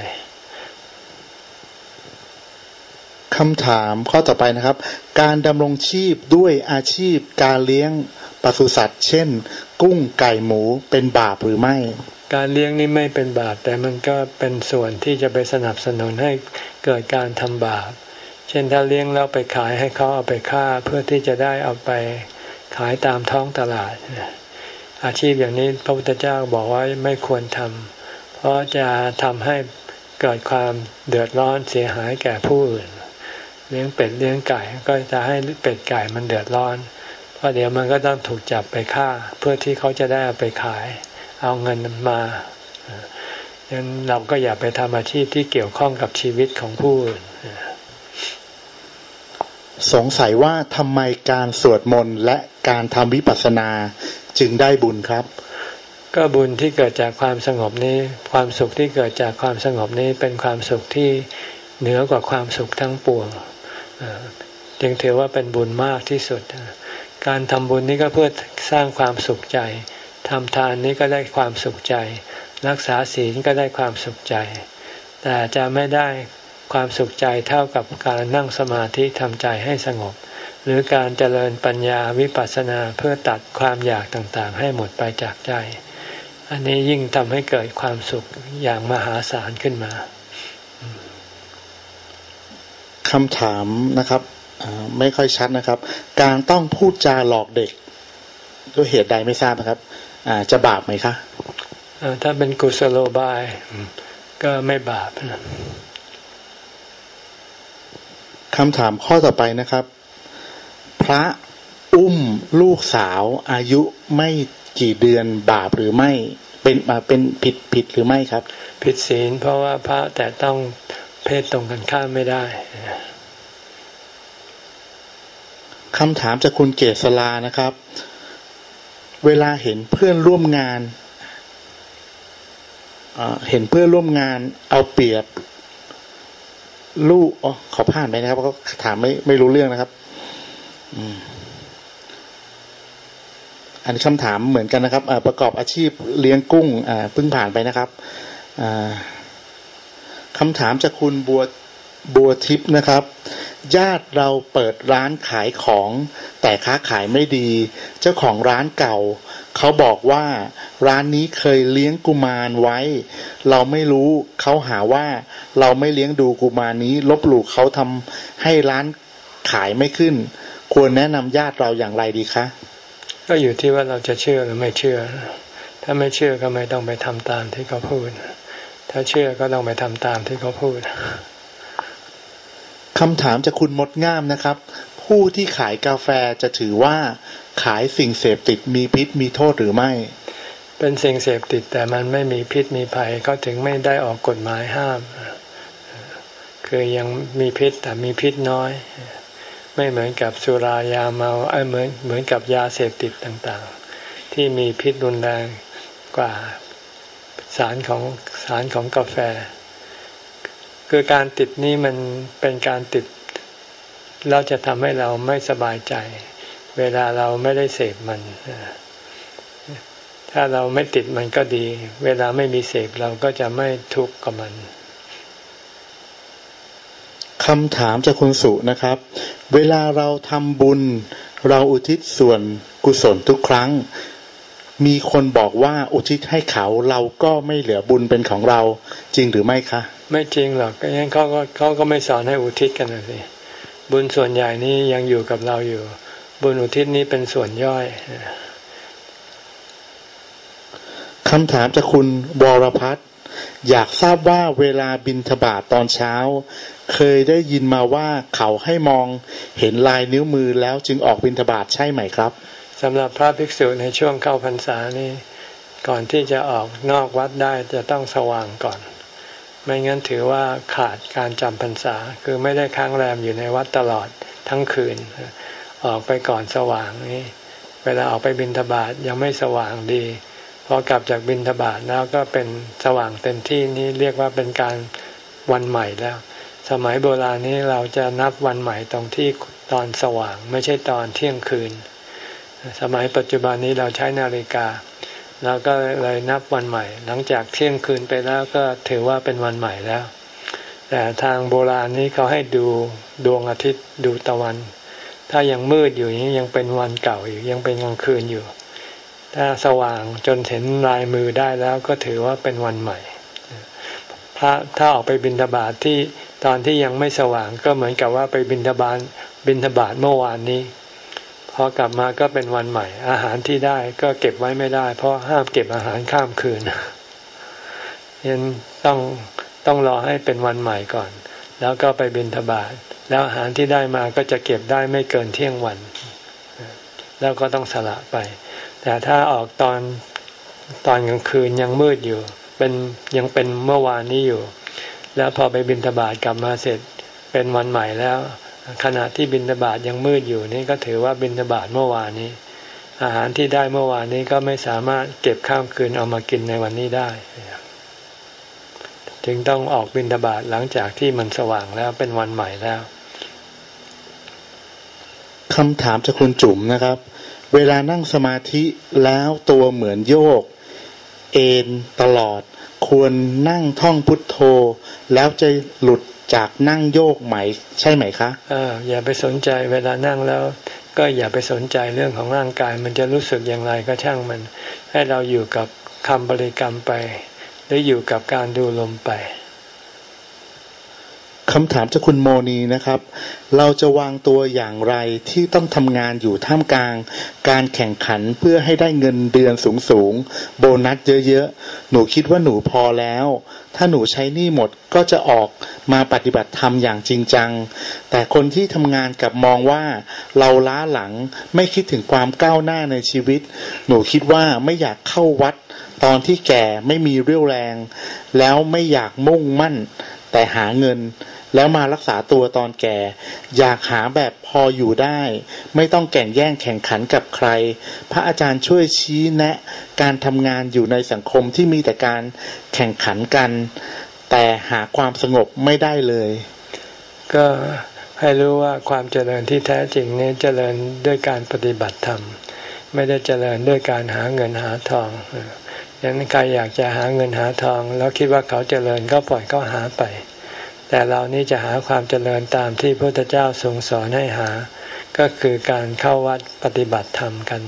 คำถามข้อต่อไปนะครับการดำรงชีพด้วยอาชีพการเลี้ยงปศุสัตว์เช่นกุ้งไก่หมูเป็นบาปหรือไม่การเลี้ยงนี่ไม่เป็นบาปแต่มันก็เป็นส่วนที่จะไปสนับสนุนให้เกิดการทำบาปเช่นถ้าเลี้ยงแล้วไปขายให้เขาเอาไปฆ่าเพื่อที่จะได้เอาไปขายตามท้องตลาดอาชีพอย่างนี้พระพุทธเจ้าบอกว่าไม่ควรทำเพราะจะทำให้เกิดความเดือดร้อนเสียหายแก่ผู้อื่นเลี้ยงเป็ดเลี้ยงไก่ก็จะให้เป็ดไก่มันเดือดร้อนเพราะเดี๋ยวมันก็ต้องถูกจับไปฆ่าเพื่อที่เขาจะได้เอาไปขายเอาเงินมาดังนั้นเราก็อย่าไปทำอาชีพที่เกี่ยวข้องกับชีวิตของผู้อื่นสงสัยว่าทำไมการสวดมนต์และการทำวิปัสสนาจึงได้บุญครับก็บุญที่เกิดจากความสงบนี้ความสุขที่เกิดจากความสงบนี้เป็นความสุขที่เหนือกว่าความสุขทั้งปวงจึงถือว่าเป็นบุญมากที่สุดการทำบุญนี้ก็เพื่อสร้างความสุขใจทำทานนี้ก็ได้ความสุขใจรักษาศีลก็ได้ความสุขใจแต่จะไม่ได้ความสุขใจเท่ากับการนั่งสมาธิทำใจให้สงบหรือการเจริญปัญญาวิปัสสนาเพื่อตัดความอยากต่างๆให้หมดไปจากใจอันนี้ยิ่งทำให้เกิดความสุขอย่างมหาศาลขึ้นมาคำถามนะครับไม่ค่อยชัดนะครับการต้องพูดจาหลอกเด็กด้วยเหตุใดไม่ทราบนะครับจะบาปไหมคะถ้าเป็นกุศโลบายก็ไม่บาปคำถามข้อต่อไปนะครับพระอุ้มลูกสาวอายุไม่กี่เดือนบาปหรือไม่เป็นเป็นผิดผิดหรือไม่ครับผิดศีลเพราะว่าพระแต่ต้องเพศตรงกันข้ามไม่ได้คำถามจากคุณเกษลานะครับเวลาเห็นเพื่อนร่วมงานเห็นเพื่อนร่วมงานเอาเปรียบลูกอ๋อขอผ่านไปนะครับเพราะเขาถามไม่ไม่รู้เรื่องนะครับอันนี้คำถามเหมือนกันนะครับประกอบอาชีพเลี้ยงกุ้งเพิ่งผ่านไปนะครับคำถามจากคุณบัวบัวทิพย์นะครับญาติเราเปิดร้านขายของแต่ค้าขายไม่ดีเจ้าของร้านเก่าเขาบอกว่าร้านนี้เคยเลี้ยงกุมารไว้เราไม่รู้เขาหาว่าเราไม่เลี้ยงดูกุมารนี้ลบหลู่เขาทำให้ร้านขายไม่ขึ้นควรแนะนำญาติเราอย่างไรดีคะก็อยู่ที่ว่าเราจะเชื่อหรือไม่เชื่อถ้าไม่เชื่อก็ไม่ต้องไปทำตามที่เขาพูดถ้าเชื่อก็ต้องไปทำตามที่เขาพูดคำถามจากคุณมดง่ามนะครับผู้ที่ขายกาแฟจะถือว่าขายสิ่งเสพติดมีพิษมีโทษหรือไม่เป็นสิ่งเสพติดแต่มันไม่มีพิษมีภัยเขาถึงไม่ได้ออกกฎหมายห้ามคือยังมีพิษแต่มีพิษน้อยไม่เหมือนกับสุรายาเมาเอ้ยเหมือนเหมือนกับยาเสพติดต่างๆที่มีพิษรุนแรงกว่าสารของสารของกาแฟคือการติดนี้มันเป็นการติดเราจะทำให้เราไม่สบายใจเวลาเราไม่ได้เสพมันถ้าเราไม่ติดมันก็ดีเวลาไม่มีเสพเราก็จะไม่ทุกข์กับมันคำถามจากคุณสุนะครับเวลาเราทำบุญเราอุทิศส่วนกุศลทุกครั้งมีคนบอกว่าอุทิศให้เขาเราก็ไม่เหลือบุญเป็นของเราจริงหรือไม่คะไม่จริงหรอกงั้นเขาก็เขาก็ไม่สอนให้อุทิศกันนะสิบุญส่วนใหญ่นี้ยังอยู่กับเราอยู่บุญอุทิศนี้เป็นส่วนย่อยคำถามจากคุณวรพัฒน์อยากทราบว่าเวลาบิณฑบาตตอนเช้าเคยได้ยินมาว่าเขาให้มองเห็นลายนิ้วมือแล้วจึงออกบิณฑบาตใช่ไหมครับสำหรับพระภิกษุในช่วงเข้าพรรษานี่ก่อนที่จะออกนอกวัดได้จะต้องสว่างก่อนไม่งั้นถือว่าขาดการจำพรรษาคือไม่ได้ค้างแรมอยู่ในวัดตลอดทั้งคืนออกไปก่อนสว่างนี่เวลาออกไปบิณฑบาตยังไม่สว่างดีพอกลับจากบิณฑบาตแล้วก็เป็นสว่างเต็มที่นี่เรียกว่าเป็นการวันใหม่แล้วสมัยโบราณนี้เราจะนับวันใหม่ตรงที่ตอนสว่างไม่ใช่ตอนเที่ยงคืนสมัยปัจจุบันนี้เราใช้นาฬิกาเราก็เลยนับวันใหม่หลังจากเที่ยงคืนไปแล้วก็ถือว่าเป็นวันใหม่แล้วแต่ทางโบราณนี้เขาให้ดูดวงอาทิตย์ดูตะวันถ้ายังมืดอยู่นี้ยังเป็นวันเก่าอยู่ยังเป็นกลางคืนอยู่ถ้าสว่างจนเห็นลายมือได้แล้วก็ถือว่าเป็นวันใหม่พระถ้าออกไปบิณฑบาตที่ตอนที่ยังไม่สว่างก็เหมือนกับว่าไปบิณฑบาตบิณฑบาตเมื่อวานนี้พอกลับมาก็เป็นวันใหม่อาหารที่ได้ก็เก็บไว้ไม่ได้เพราะห้ามเก็บอาหารข้ามคืนยังต้องต้องรอให้เป็นวันใหม่ก่อนแล้วก็ไปบิณฑบาตแล้วอาหารที่ได้มาก็จะเก็บได้ไม่เกินเที่ยงวันแล้วก็ต้องสละไปแต่ถ้าออกตอนตอนกลางคืนยังมืดอยู่เป็นยังเป็นเมื่อวานนี้อยู่แล้วพอไปบิณฑบาตกลับมาเสร็จเป็นวันใหม่แล้วขณะที่บิณฑบาตยังมืดอยู่นี่ก็ถือว่าบิณฑบาตเมื่อวานนี้อาหารที่ได้เมื่อวานนี้ก็ไม่สามารถเก็บข้ามคืนเอามากินในวันนี้ได้จึงต้องออกบิณฑบาตหลังจากที่มันสว่างแล้วเป็นวันใหม่แล้วคำถามจากคุณจุ๋มนะครับเวลานั่งสมาธิแล้วตัวเหมือนโยกเอ็นตลอดควรนั่งท่องพุทโธแล้วจะหลุดจากนั่งโยกไหมใช่ไหมคะเอออย่าไปสนใจเวลานั่งแล้วก็อย่าไปสนใจเรื่องของร่างกายมันจะรู้สึกอย่างไรก็ช่างมันให้เราอยู่กับคำบริกรรมไปหรืออยู่กับการดูลมไปคำถามจากคุณโมนีนะครับเราจะวางตัวอย่างไรที่ต้องทำงานอยู่ท่ามกลางการแข่งขันเพื่อให้ได้เงินเดือนสูงๆโบนัสเยอะๆหนูคิดว่าหนูพอแล้วถ้าหนูใช้หนี้หมดก็จะออกมาปฏิบัติธรรมอย่างจริงจังแต่คนที่ทำงานกับมองว่าเราล้าหลังไม่คิดถึงความก้าวหน้าในชีวิตหนูคิดว่าไม่อยากเข้าวัดตอนที่แก่ไม่มีเรี่ยวแรงแล้วไม่อยากมุ่งมั่นแต่หาเงินแล้วมารักษาตัวตอนแก่อยากหาแบบพออยู่ได้ไม่ต้องแข่งแย่งแข่งขันกับใครพระอาจารย์ช่วยชี้แนะการทำงานอยู่ในสังคมที่มีแต่การแข่งขันกันแต่หาความสงบไม่ได้เลยก็ให้รู้ว่าความเจริญที่แท้จริงนี้เจริญด้วยการปฏิบัติธรรมไม่ได้เจริญด้วยการหาเงินหาทองดังนั้นใครอยากจะหาเงินหาทองแล้วคิดว่าเขาเจริญก็ปล่อยเขาหาไปแต่เรานี่จะหาความเจริญตามที่พระพุทธเจ้าทรงสอนให้หาก็คือการเข้าวัดปฏิบัติธรรมกัน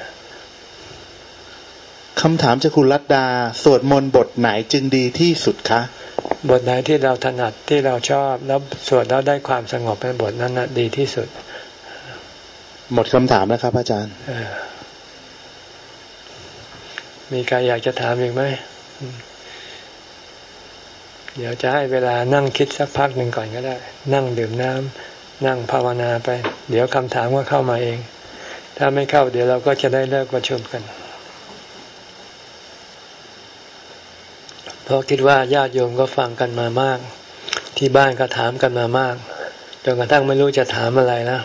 คำถามจากคุณรัตดาสวดมนต์บทไหนจึงดีที่สุดคะบทไหนที่เราถนัดที่เราชอบแล้วสวดแล้วได้ความสงบเป็นบทนั้นนะดีที่สุดหมดคำถามแล้วครับอาจารย์มีใครอยากจะถามอีกไหมเดี๋ยวจะให้เวลานั่งคิดสักพักหนึ่งก่อนก็ได้นั่งดื่มน้ำนั่งภาวนาไปเดี๋ยวคำถามก็เข้ามาเองถ้าไม่เข้าเดี๋ยวเราก็จะได้เลิกประชุมกันเพราะคิดว่าญาติโยมก็ฟังกันมามากที่บ้านก็ถามกันมามากจนกระทั่งไม่รู้จะถามอะไรแล้ว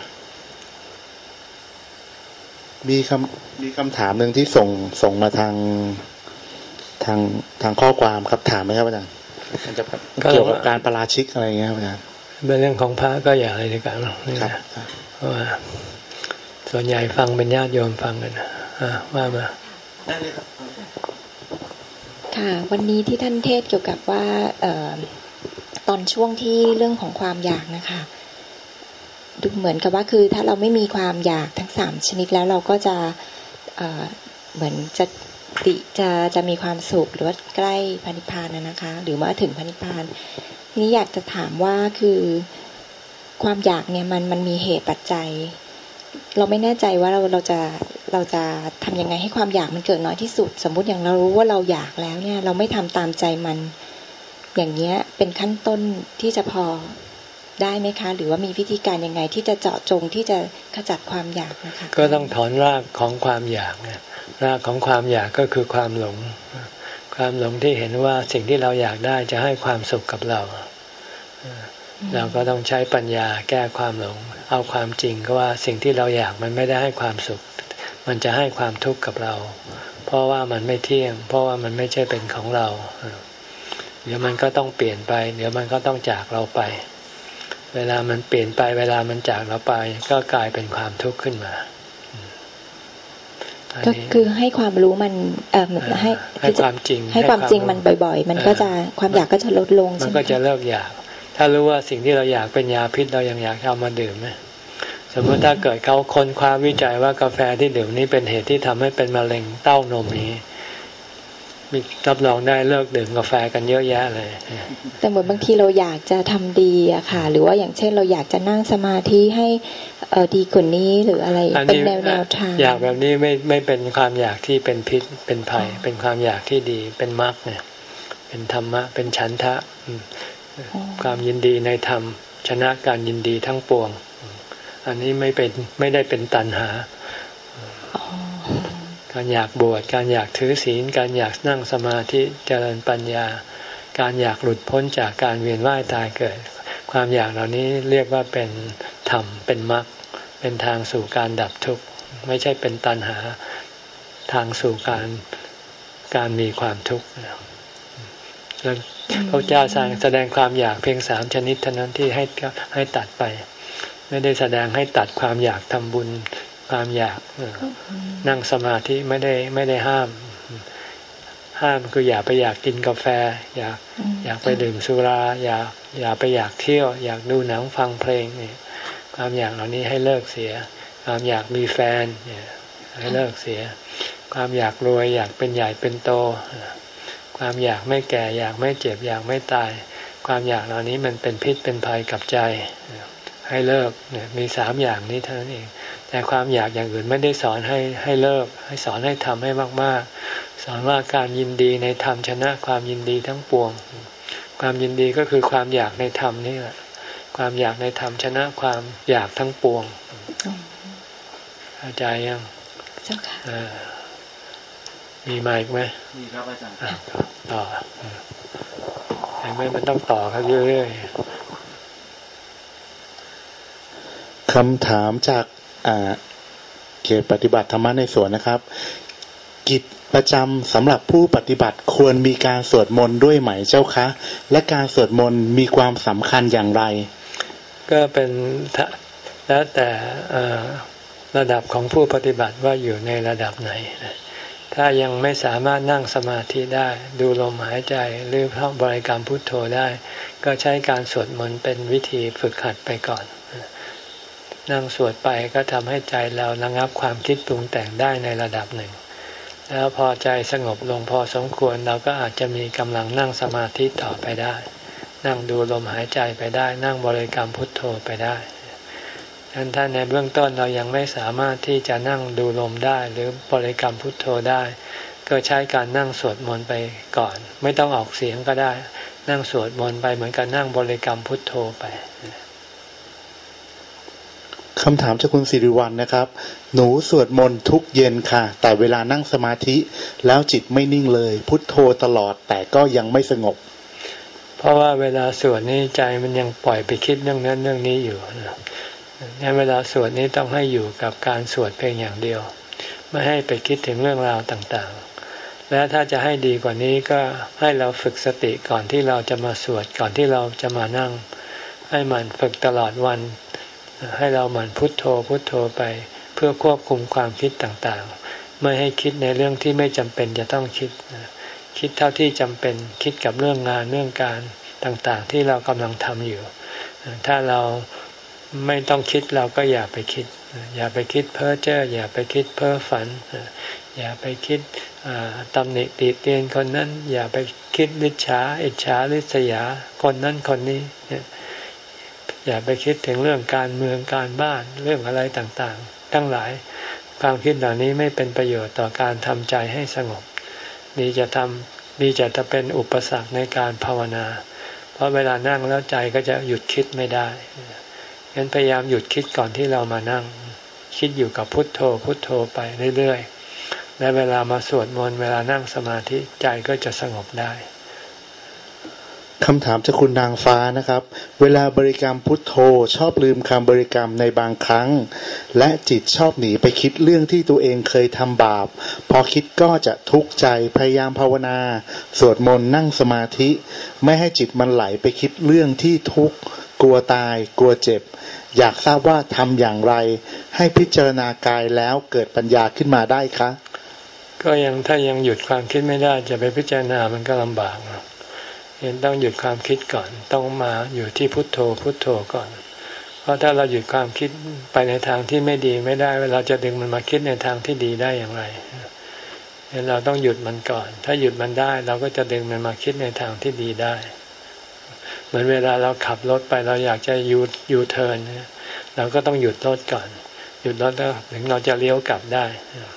มีคำมีคำถามหนึ่งที่ส่งส่งมาทางทางทางข้อความครับถามไหมครับอาจารย์มันจะเกี่ยวกับการปราชิกอะไรเงี้ยครับอาจารย์เป็นเรื่องของพระก็อย่าอะไรดีกว่านี่นะเพราะว่าส่วนใหญ่ฟังเป็นญาติโยมฟังกันว่ามาได้เลยครับค่ะวันนี้ที่ท่านเทศเกี่ยวกับว่าเอ่อตอนช่วงที่เรื่องของความอยากนะคะดูเหมือนกับว่าคือถ้าเราไม่มีความอยากทั้งสามชนิดแล้วเราก็จะเอ่อเหมือนจะติจะจะมีความสุขหรือว่าใกล้พระนิพพานนะนะคะหรือว่าถึงพระนิพพานทีนี้อยากจะถามว่าคือความอยากเนี่ยมันมันมีเหตุปัจจัยเราไม่แน่ใจว่าเราเราจะเราจะทำยังไงให้ความอยากมันเกิดน้อยที่สุดสมมุติอย่างเรารู้ว่าเราอยากแล้วเนี่ยเราไม่ทำตามใจมันอย่างเงี้ยเป็นขั้นต้นที่จะพอได้ไหมคะหรือว่ามีวิธีการยังไงที่จะเจาะจงที่จะขจัดความอยากนะคะก็ต้องถอนรากของความอยากเนี่ยรากของความอยากก็คือความหลงความหลงที่เห็นว่าสิ่งที่เราอยากได้จะให้ความสุขกับเราเราก็ต้องใช้ปัญญาแก้ความหลงเอาความจริงก็ว่าสิ่งที่เราอยากมันไม่ได้ให้ความสุขมันจะให้ความทุกข์กับเราเพราะว่ามันไม่เที่ยงเพราะว่ามันไม่ใช่เป็นของเราเดี๋ยวมันก็ต้องเปลี่ยนไปเดี๋ยวมันก็ต้องจากเราไปเวลามันเปลี่ยนไปเวลามันจากเราไปก็กลายเป็นความทุกข์ขึ้นมาก็คือให้ความรู้มันเอ่อให้ให้ความจริงให้ความจริงมันบ่อยๆมันก็จะความอยากก็จะลดลงใช่ไหมมันก็จะเลิกอยากถ้ารู้ว่าสิ่งที่เราอยากเป็นยาพิษเรายังอยากเอามาดื่มไหมสมมติถ้าเกิดเขาค้นคว้าวิจัยว่ากาแฟที่ดื่มนี้เป็นเหตุที่ทำให้เป็นมะเร็งเต้านมนี้มีรับรองได้เลิกดื่มกาแฟกันเยอะแยะเลยแต่เหมือนบางทีเราอยากจะทำดีอะค่ะหรือว่าอย่างเช่นเราอยากจะนั่งสมาธิให้เออดีกว่านี้หรืออะไรเป็นแนวแนวทางอยากแบบนี้ไม่ไม่เป็นความอยากที่เป็นพิษเป็นภัยเป็นความอยากที่ดีเป็นมรรคเนี่ยเป็นธรรมะเป็นฉันทะความยินดีในธรรมชนะการยินดีทั้งปวงอันนี้ไม่เป็นไม่ได้เป็นตัณหาการอยากบวชการอยากถือศีลการอยากนั่งสมาธิเจริญปัญญาการอยากหลุดพ้นจากการเวียนว่ายตายเกิดความอยากเหล่านี้เรียกว่าเป็นธรรมเป็นมรรคเป็นทางสู่การดับทุกข์ไม่ใช่เป็นตัณหาทางสู่การการมีความทุกข์แล้วพระเจ้าสร้างแสดงความอยากเพียงสามชนิดเท่านั้นที่ให้ให้ตัดไปไม่ได้แสดงให้ตัดความอยากทำบุญความอยากนั่งสมาธิไม่ได้ไม่ได้ห้ามห้ามคืออย่าไปอยากกินกาแฟอยากอยากไปดื่มสุราอย่าอย่าไปอยากเที่ยวอยากดูหนังฟังเพลงนี่ความอยากเหล่านี้ให้เลิกเสียความอยากมีแฟนเนี่ยให้เลิกเสียความอยากรวยอยากเป็นใหญ่เป็นโตความอยากไม่แก่อยากไม่เจ็บอยากไม่ตายความอยากเหล่านี้มันเป็นพิษเป็นภัยกับใจให้เลิกเนี่ยมีสามอย่างนี้เท่านั้นเองแต่ความอยากอย่างอื่นไม่ได้สอนให้ให้เลิกให้สอนให้ทำให้มากๆสอนว่าการยินดีในธรรมชนะความยินดีทั้งปวงความยินดีก็คือความอยากในธรรมนี่แหละความอยากในธรรมชนะความอยากทั้งปวงเข้าใจยังเจ้าค่ะมีมาอีกไหมมีครับอาจารย์ต่อเห็นไหมมันต้องต่อครับเรื่อยๆคำถามจากเขตปฏิบัติธรรมในสวนนะครับกิจประจำสำหรับผู้ปฏิบัติควรมีการสวดมนต์ด้วยไหมเจ้าคะและการสวดมนต์มีความสำคัญอย่างไรก็เป็นแล้วแต่ระดับของผู้ปฏิบัติว่าอยู่ในระดับไหนถ้ายังไม่สามารถนั่งสมาธิได้ดูลมหายใจหรือท่องบริกรรมพุทโธได้ก็ใช้การสวดมนต์เป็นวิธีฝึกหัดไปก่อนนั่งสวดไปก็ทำให้ใจเราระงับความคิดปรุงแต่งได้ในระดับหนึ่งแล้วพอใจสงบลงพอสมควรเราก็อาจจะมีกำลังนั่งสมาธิต่อไปได้นั่งดูลมหายใจไปได้นั่งบริกรรมพุทโธไปได้ดังนั้นถ้าในเบื้องต้นเรายังไม่สามารถที่จะนั่งดูลมได้หรือบริกรรมพุทโธได้ก็ใช้การนั่งสวดมนต์ไปก่อนไม่ต้องออกเสียงก็ได้นั่งสวดมนต์ไปเหมือนกับนั่งบริกรรมพุทโธไปคำถามจากคุณสิริวัลย์นะครับหนูสวดมนต์ทุกเย็นค่ะแต่เวลานั่งสมาธิแล้วจิตไม่นิ่งเลยพุทโธตลอดแต่ก็ยังไม่สงบเพราะว่าเวลาสวดนี้ใจมันยังปล่อยไปคิดเรื่องนั้นเรื่องนี้อยู่นะงั้นเวลาสวดนี้ต้องให้อยู่กับการสวดเพียงอย่างเดียวไม่ให้ไปคิดถึงเรื่องราวต่างๆและถ้าจะให้ดีกว่านี้ก็ให้เราฝึกสติก่อนที่เราจะมาสวดก่อนที่เราจะมานั่งให้มันฝึกตลอดวันให้เราหมั่นพุทโธพุทโธไปเพื่อควบคุมความคิดต่างๆไม่ให้คิดในเรื่องที่ไม่จำเป็นจะต้องคิดคิดเท่าที่จำเป็นคิดกับเรื่องงานเรื่องการต่างๆที่เรากำลังทำอยู่ถ้าเราไม่ต้องคิดเราก็อย่าไปคิดอย่าไปคิดเพ้อเจ้ออย่าไปคิดเพ้อฝันอย่าไปคิดตำหนิติเตียนคนนั้นอย่าไปคิดริษยาอิจฉาริษยาคนนั้นคนนี้อย่าไปคิดถึงเรื่องการเมืองการบ้านเรื่องอะไรต่างๆทั้งหลายความคิดเหล่านี้ไม่เป็นประโยชน์ต่อการทำใจให้สงบนี่จะทำนี่จะจะเป็นอุปสรรคในการภาวนาเพราะเวลานั่งแล้วใจก็จะหยุดคิดไม่ได้งั้นพยายามหยุดคิดก่อนที่เรามานั่งคิดอยู่กับพุทโธพุทโธไปเรื่อยๆและเวลามาสวดมนต์เวลานั่งสมาธิใจก็จะสงบได้คำถามจากคุณนางฟ้านะครับเวลาบริกรรมพุทโธชอบลืมคำบริกรรมในบางครั้งและจิตชอบหนีไปคิดเรื่องที่ตัวเองเคยทำบาปพอคิดก็จะทุกข์ใจพยายามภาวนาสวดมนต์นั่งสมาธิไม่ให้จิตมันไหลไปคิดเรื่องที่ทุกข์กลัวตายกลัวเจ็บอยากทราบว่าทำอย่างไรให้พิจารณากายแล้วเกิดปัญญาขึ้นมาได้คะก็ยังถ้ายังหยุดความคิดไม่ได้จะไปพิจารณามันก็ลำบากเห็นต้องหยุดความคิดก่อนต้องมาอยู่ที่พุทโธพุทโธก่อนเพราะถ้าเราหยุดความคิดไปในทางที่ไม่ดีไม่ได้เราจะดึงมันมาคิดในทางที่ดีได้อย่างไรเราต้องหยุดมันก่อนถ้าหยุดมันได้เราก็จะดึงมันมาคิดในทางที่ดีได้เหมือนเวลาเราขับรถไปเราอยากจะยูยูเทิร์นเราก็ต้องหยุดรถก่อนหยุดรถแล้วถึงเราจะเลี้ยวกลับได้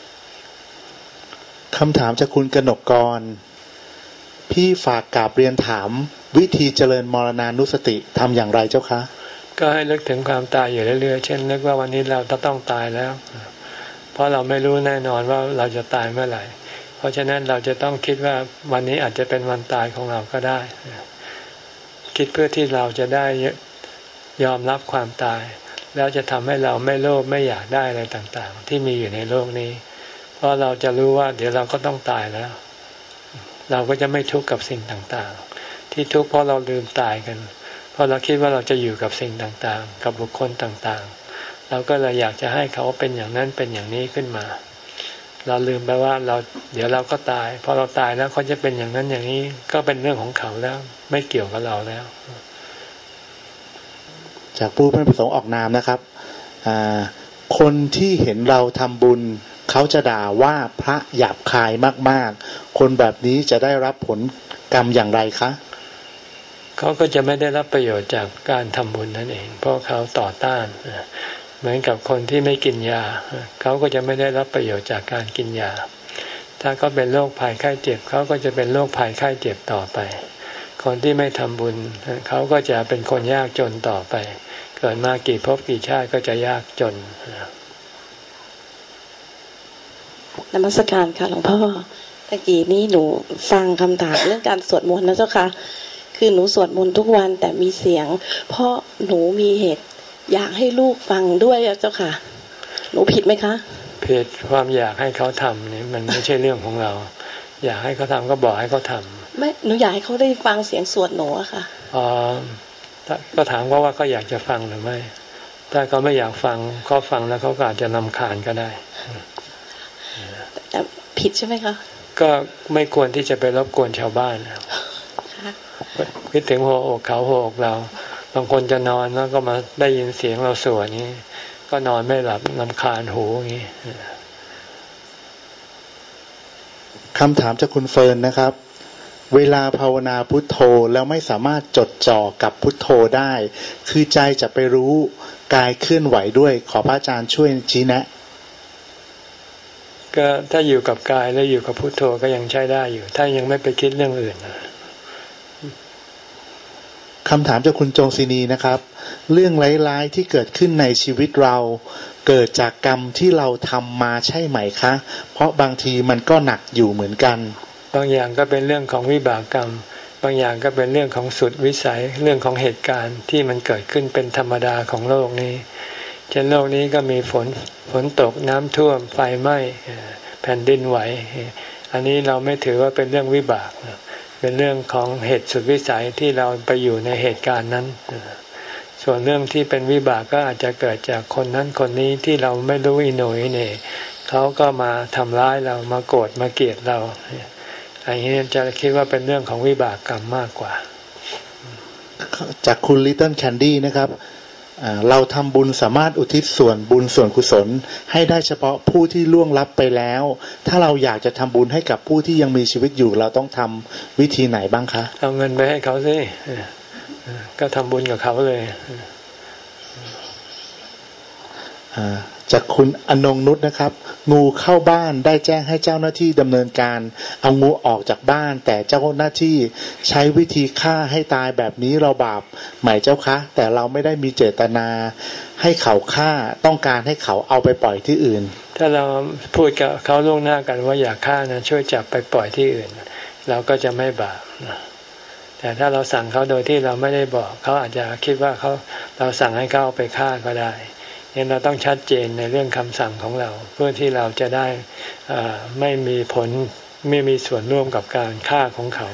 คำถามจากคุณกนกกรพี่ฝากกราบเรียนถามวิธีเจริญมรณานุสติทำอย่างไรเจ้าคะก็ให้นึกถึงความตายอยู่เรื่อยๆเช่นนึกว่าวันนี้เราจะต้องตายแล้วเพราะเราไม่รู้แน่นอนว่าเราจะตายเมื่อไหร่เพราะฉะนั้นเราจะต้องคิดว่าวันนี้อาจจะเป็นวันตายของเราก็ได้คิดเพื่อที่เราจะได้ยอมรับความตายแล้วจะทำให้เราไม่โลภไม่อยากได้อะไรต่างๆที่มีอยู่ในโลกนี้เพราะเราจะรู้ว่าเดี๋ยวเราก็ต้องตายแล้วเราก็จะไม่ทุกข์กับสิ่งต่างๆที่ทุกข์เพราะเราลืมตายกันเพราะเราคิดว่าเราจะอยู่กับสิ่งต่างๆกับบุคคลต่างๆเราก็เลยอยากจะให้เขาเป็นอย่างนั้นเป็นอย่างนี้ขึ้นมาเราลืมไปว่าเราเดี๋ยวเราก็ตายพอเราตายแล้วเขาจะเป็นอย่างนั้นอย่างนี้ก็เป็นเรื่องของเขาแล้วไม่เกี่ยวกับเราแล้วจากผู้ไม่ประสงค์ออกนามนะครับคนที่เห็นเราทำบุญเขาจะด่าว่าพระหยาบคายมากๆคนแบบนี้จะได้รับผลกรรมอย่างไรคะเขาก็จะไม่ได้รับประโยชน์จากการทำบุญนั่นเองเพราะเขาต่อต้านเหมือนกับคนที่ไม่กินยาเขาก็จะไม่ได้รับประโยชน์จากการกินยาถ้าเขาเป็นโรคภัยไข้เจ็บเขาก็จะเป็นโรคภัยไข้เจ็บต่อไปคนที่ไม่ทำบุญเขาก็จะเป็นคนยากจนต่อไปเกิดมากี่ภพกี่ชาติก็จะยากจนนมัสการค่ะหลวงพ่อตะกี้นี้หนูฟังคำถามเรื่องการสวดมนต์นะเจ้าค่ะคือหนูสวดมนต์ทุกวันแต่มีเสียงเพราะหนูมีเหตุอยากให้ลูกฟังด้วยเจ้าค่ะหนูผิดไหมคะผิดความอยากให้เขาทำนี่มันไม่ใช่เรื่องของเราอยากให้เขาทำก็บอกให้เขาทำไม่หนูอยากให้เขาได้ฟังเสียงสวดหนูอะค่ะอ๋อก็ถามว่าว่าเขาอยากจะฟังหรือไม่ถ้าเขาไม่อยากฟังเขาฟังแล้วเขาก็อาจจะรำคาญก็ได้แต่ผิดใช่ไหมคะก็ไม่ควรที่จะไปรบกวนชาวบ้านคิดถึงหัวอกเขาหัวอกเราบางคนจะนอนแล้วก็มาได้ยินเสียงเราสวดนี้ก็นอนไม่หลับรำคาญหูอย่างนี้คำถามจากคุณเฟิร์นนะครับเวลาภาวนาพุทโธแล้วไม่สามารถจดจ่อกับพุทโธได้คือใจจะไปรู้กายเคลื่อนไหวด้วยขอพระอาจารย์ช่วยชี้แนะก็ถ้าอยู่กับกายแล้วอยู่กับพุทโธก็ยังใช้ได้อยู่ถ้ายังไม่ไปคิดเรื่องอื่นคำถามจากคุณจงศินีนะครับเรื่องร้ายๆที่เกิดขึ้นในชีวิตเราเกิดจากกรรมที่เราทำมาใช่ไหมคะเพราะบางทีมันก็หนักอยู่เหมือนกันบางอย่างก็เป็นเรื่องของวิบากกรรมบางอย่างก็เป็นเรื่องของสุดวิสัยเรื่องของเหตุการณ์ที่มันเกิดขึ้นเป็นธรรมดาของโลกนี้เช่นโลกนี้ก็มีฝนฝนตกน้ำท่วมไฟไหม้แผ่นดินไหวอันนี้เราไม่ถือว่าเป็นเรื่องวิบากเป็นเรื่องของเหตุสุดวิสัยที่เราไปอยู่ในเหตุการณ์นั้นส่วนเรื่องที่เป็นวิบากก็อาจจะเกิดจากคนนั้นคนนี้ที่เราไม่รู้อิโหนอิเหน่เขาก็มาทำร้ายเรามาโกรธมาเกลียดเราอันนี้จะคิดว่าเป็นเรื่องของวิบากกรรมมากกว่าจากคุณลิตเติ้ลแคนดี้นะครับเราทำบุญสามารถอุทิศส่วนบุญส่วนกุศลให้ได้เฉพาะผู้ที่ล่วงลับไปแล้วถ้าเราอยากจะทำบุญให้กับผู้ที่ยังมีชีวิตอยู่เราต้องทำวิธีไหนบ้างคะเอาเงินไปให้เขาสิก็ทำบุญกับเขาเลยจากคุณอนงนุชนะครับงูเข้าบ้านได้แจ้งให้เจ้าหน้าที่ดำเนินการเอางูออกจากบ้านแต่เจ้าหน้าที่ใช้วิธีฆ่าให้ตายแบบนี้เราบาปไหมเจ้าคะแต่เราไม่ได้มีเจตนาให้เขาฆ่าต้องการให้เขาเอาไปปล่อยที่อื่นถ้าเราพูดกับเขาล่วงหน้ากันว่าอยากฆ่านะช่วยจับไปปล่อยที่อื่นเราก็จะไม่บาปแต่ถ้าเราสั่งเขาโดยที่เราไม่ได้บอกเขาอาจจะคิดว่าเขาเราสั่งให้เขาเอาไปฆ่าก็ได้ยังเราต้องชัดเจนในเรื่องคำสั่งของเราเพื่อที่เราจะได้ไม่มีผลไม่มีส่วนร่วมกับการฆ่าของเขา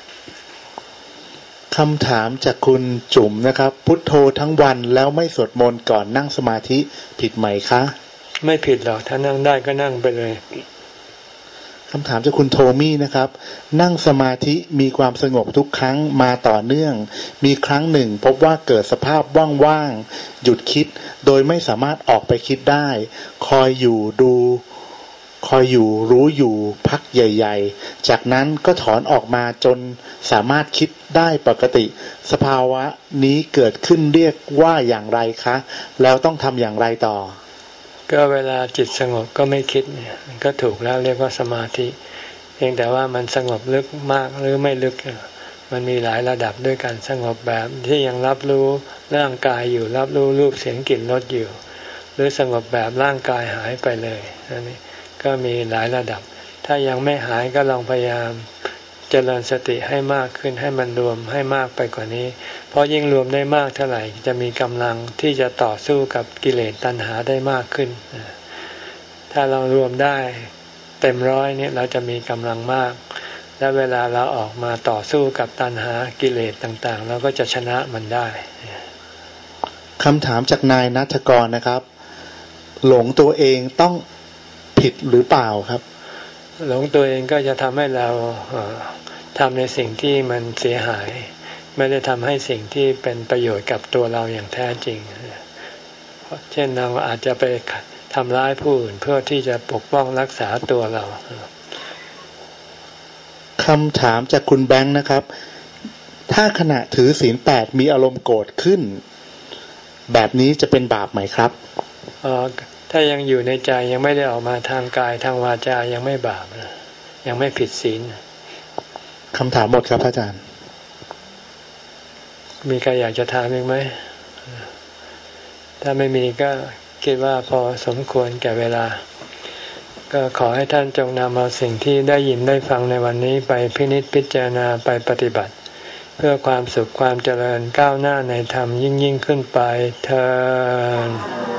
คำถามจากคุณจุ๋มนะครับพุทโธทั้งวันแล้วไม่สวดมนต์ก่อนนั่งสมาธิผิดไหมคะไม่ผิดหรอกถ้านั่งได้ก็นั่งไปเลยคำถามจากคุณโทมี่นะครับนั่งสมาธิมีความสงบทุกครั้งมาต่อเนื่องมีครั้งหนึ่งพบว่าเกิดสภาพว่างๆหยุดคิดโดยไม่สามารถออกไปคิดได้คอยอยู่ดูคอยอยู่รู้อยู่พักใหญ่ๆจากนั้นก็ถอนออกมาจนสามารถคิดได้ปกติสภาวะนี้เกิดขึ้นเรียกว่าอย่างไรคะแล้วต้องทำอย่างไรต่อก็เวลาจิตสงบก็ไม่คิดเนี่ยก็ถูกแล้วเรียกว่าสมาธิเพียงแต่ว่ามันสงบลึกมากหรือไม่ลึกมันมีหลายระดับด้วยกันสงบแบบที่ยังรับรู้ร่างกายอยู่รับรู้รูปเสียงกลิ่นรสอยู่หรือสงบแบบร่างกายหายไปเลยนั่นนี่ก็มีหลายระดับถ้ายังไม่หายก็ลองพยายามเจริญสติให้มากขึ้นให้มันรวมให้มากไปกว่านี้เพราะยิ่งรวมได้มากเท่าไหร่จะมีกำลังที่จะต่อสู้กับกิเลสตัณหาได้มากขึ้นถ้าเรารวมได้เต็มร้อยเนี่ยเราจะมีกำลังมากและเวลาเราออกมาต่อสู้กับตัณหากิเลสต่างๆเราก็จะชนะมันได้คำถามจากนายณัฐกรนะครับหลงตัวเองต้องผิดหรือเปล่าครับหลงตัวเองก็จะทำให้เราทำในสิ่งที่มันเสียหายไม่ได้ทำให้สิ่งที่เป็นประโยชน์กับตัวเราอย่างแท้จริงเช่นเราอาจจะไปทำร้ายผู้อื่นเพื่อที่จะปกป้องรักษาตัวเราคำถามจากคุณแบงค์นะครับถ้าขณะถือศีลแปดมีอารมณ์โกรธขึ้นแบบนี้จะเป็นบาปไหมครับอ๋อถ้ายังอยู่ในใจยังไม่ได้ออกมาทางกายทางวาจายังไม่บาปยังไม่ผิดศีลคำถามหมดครับอาจารย์มีใครอยากจะถามอีกไหมถ้าไม่มีก็คิดว่าพอสมควรแก่เวลาก็ขอให้ท่านจงนำเอาสิ่งที่ได้ยินได้ฟังในวันนี้ไปพินิจพิจารณาไปปฏิบัติเพื่อความสุขความเจริญก้าวหน้าในธรรมยิ่งยิ่งขึ้นไปเทอญ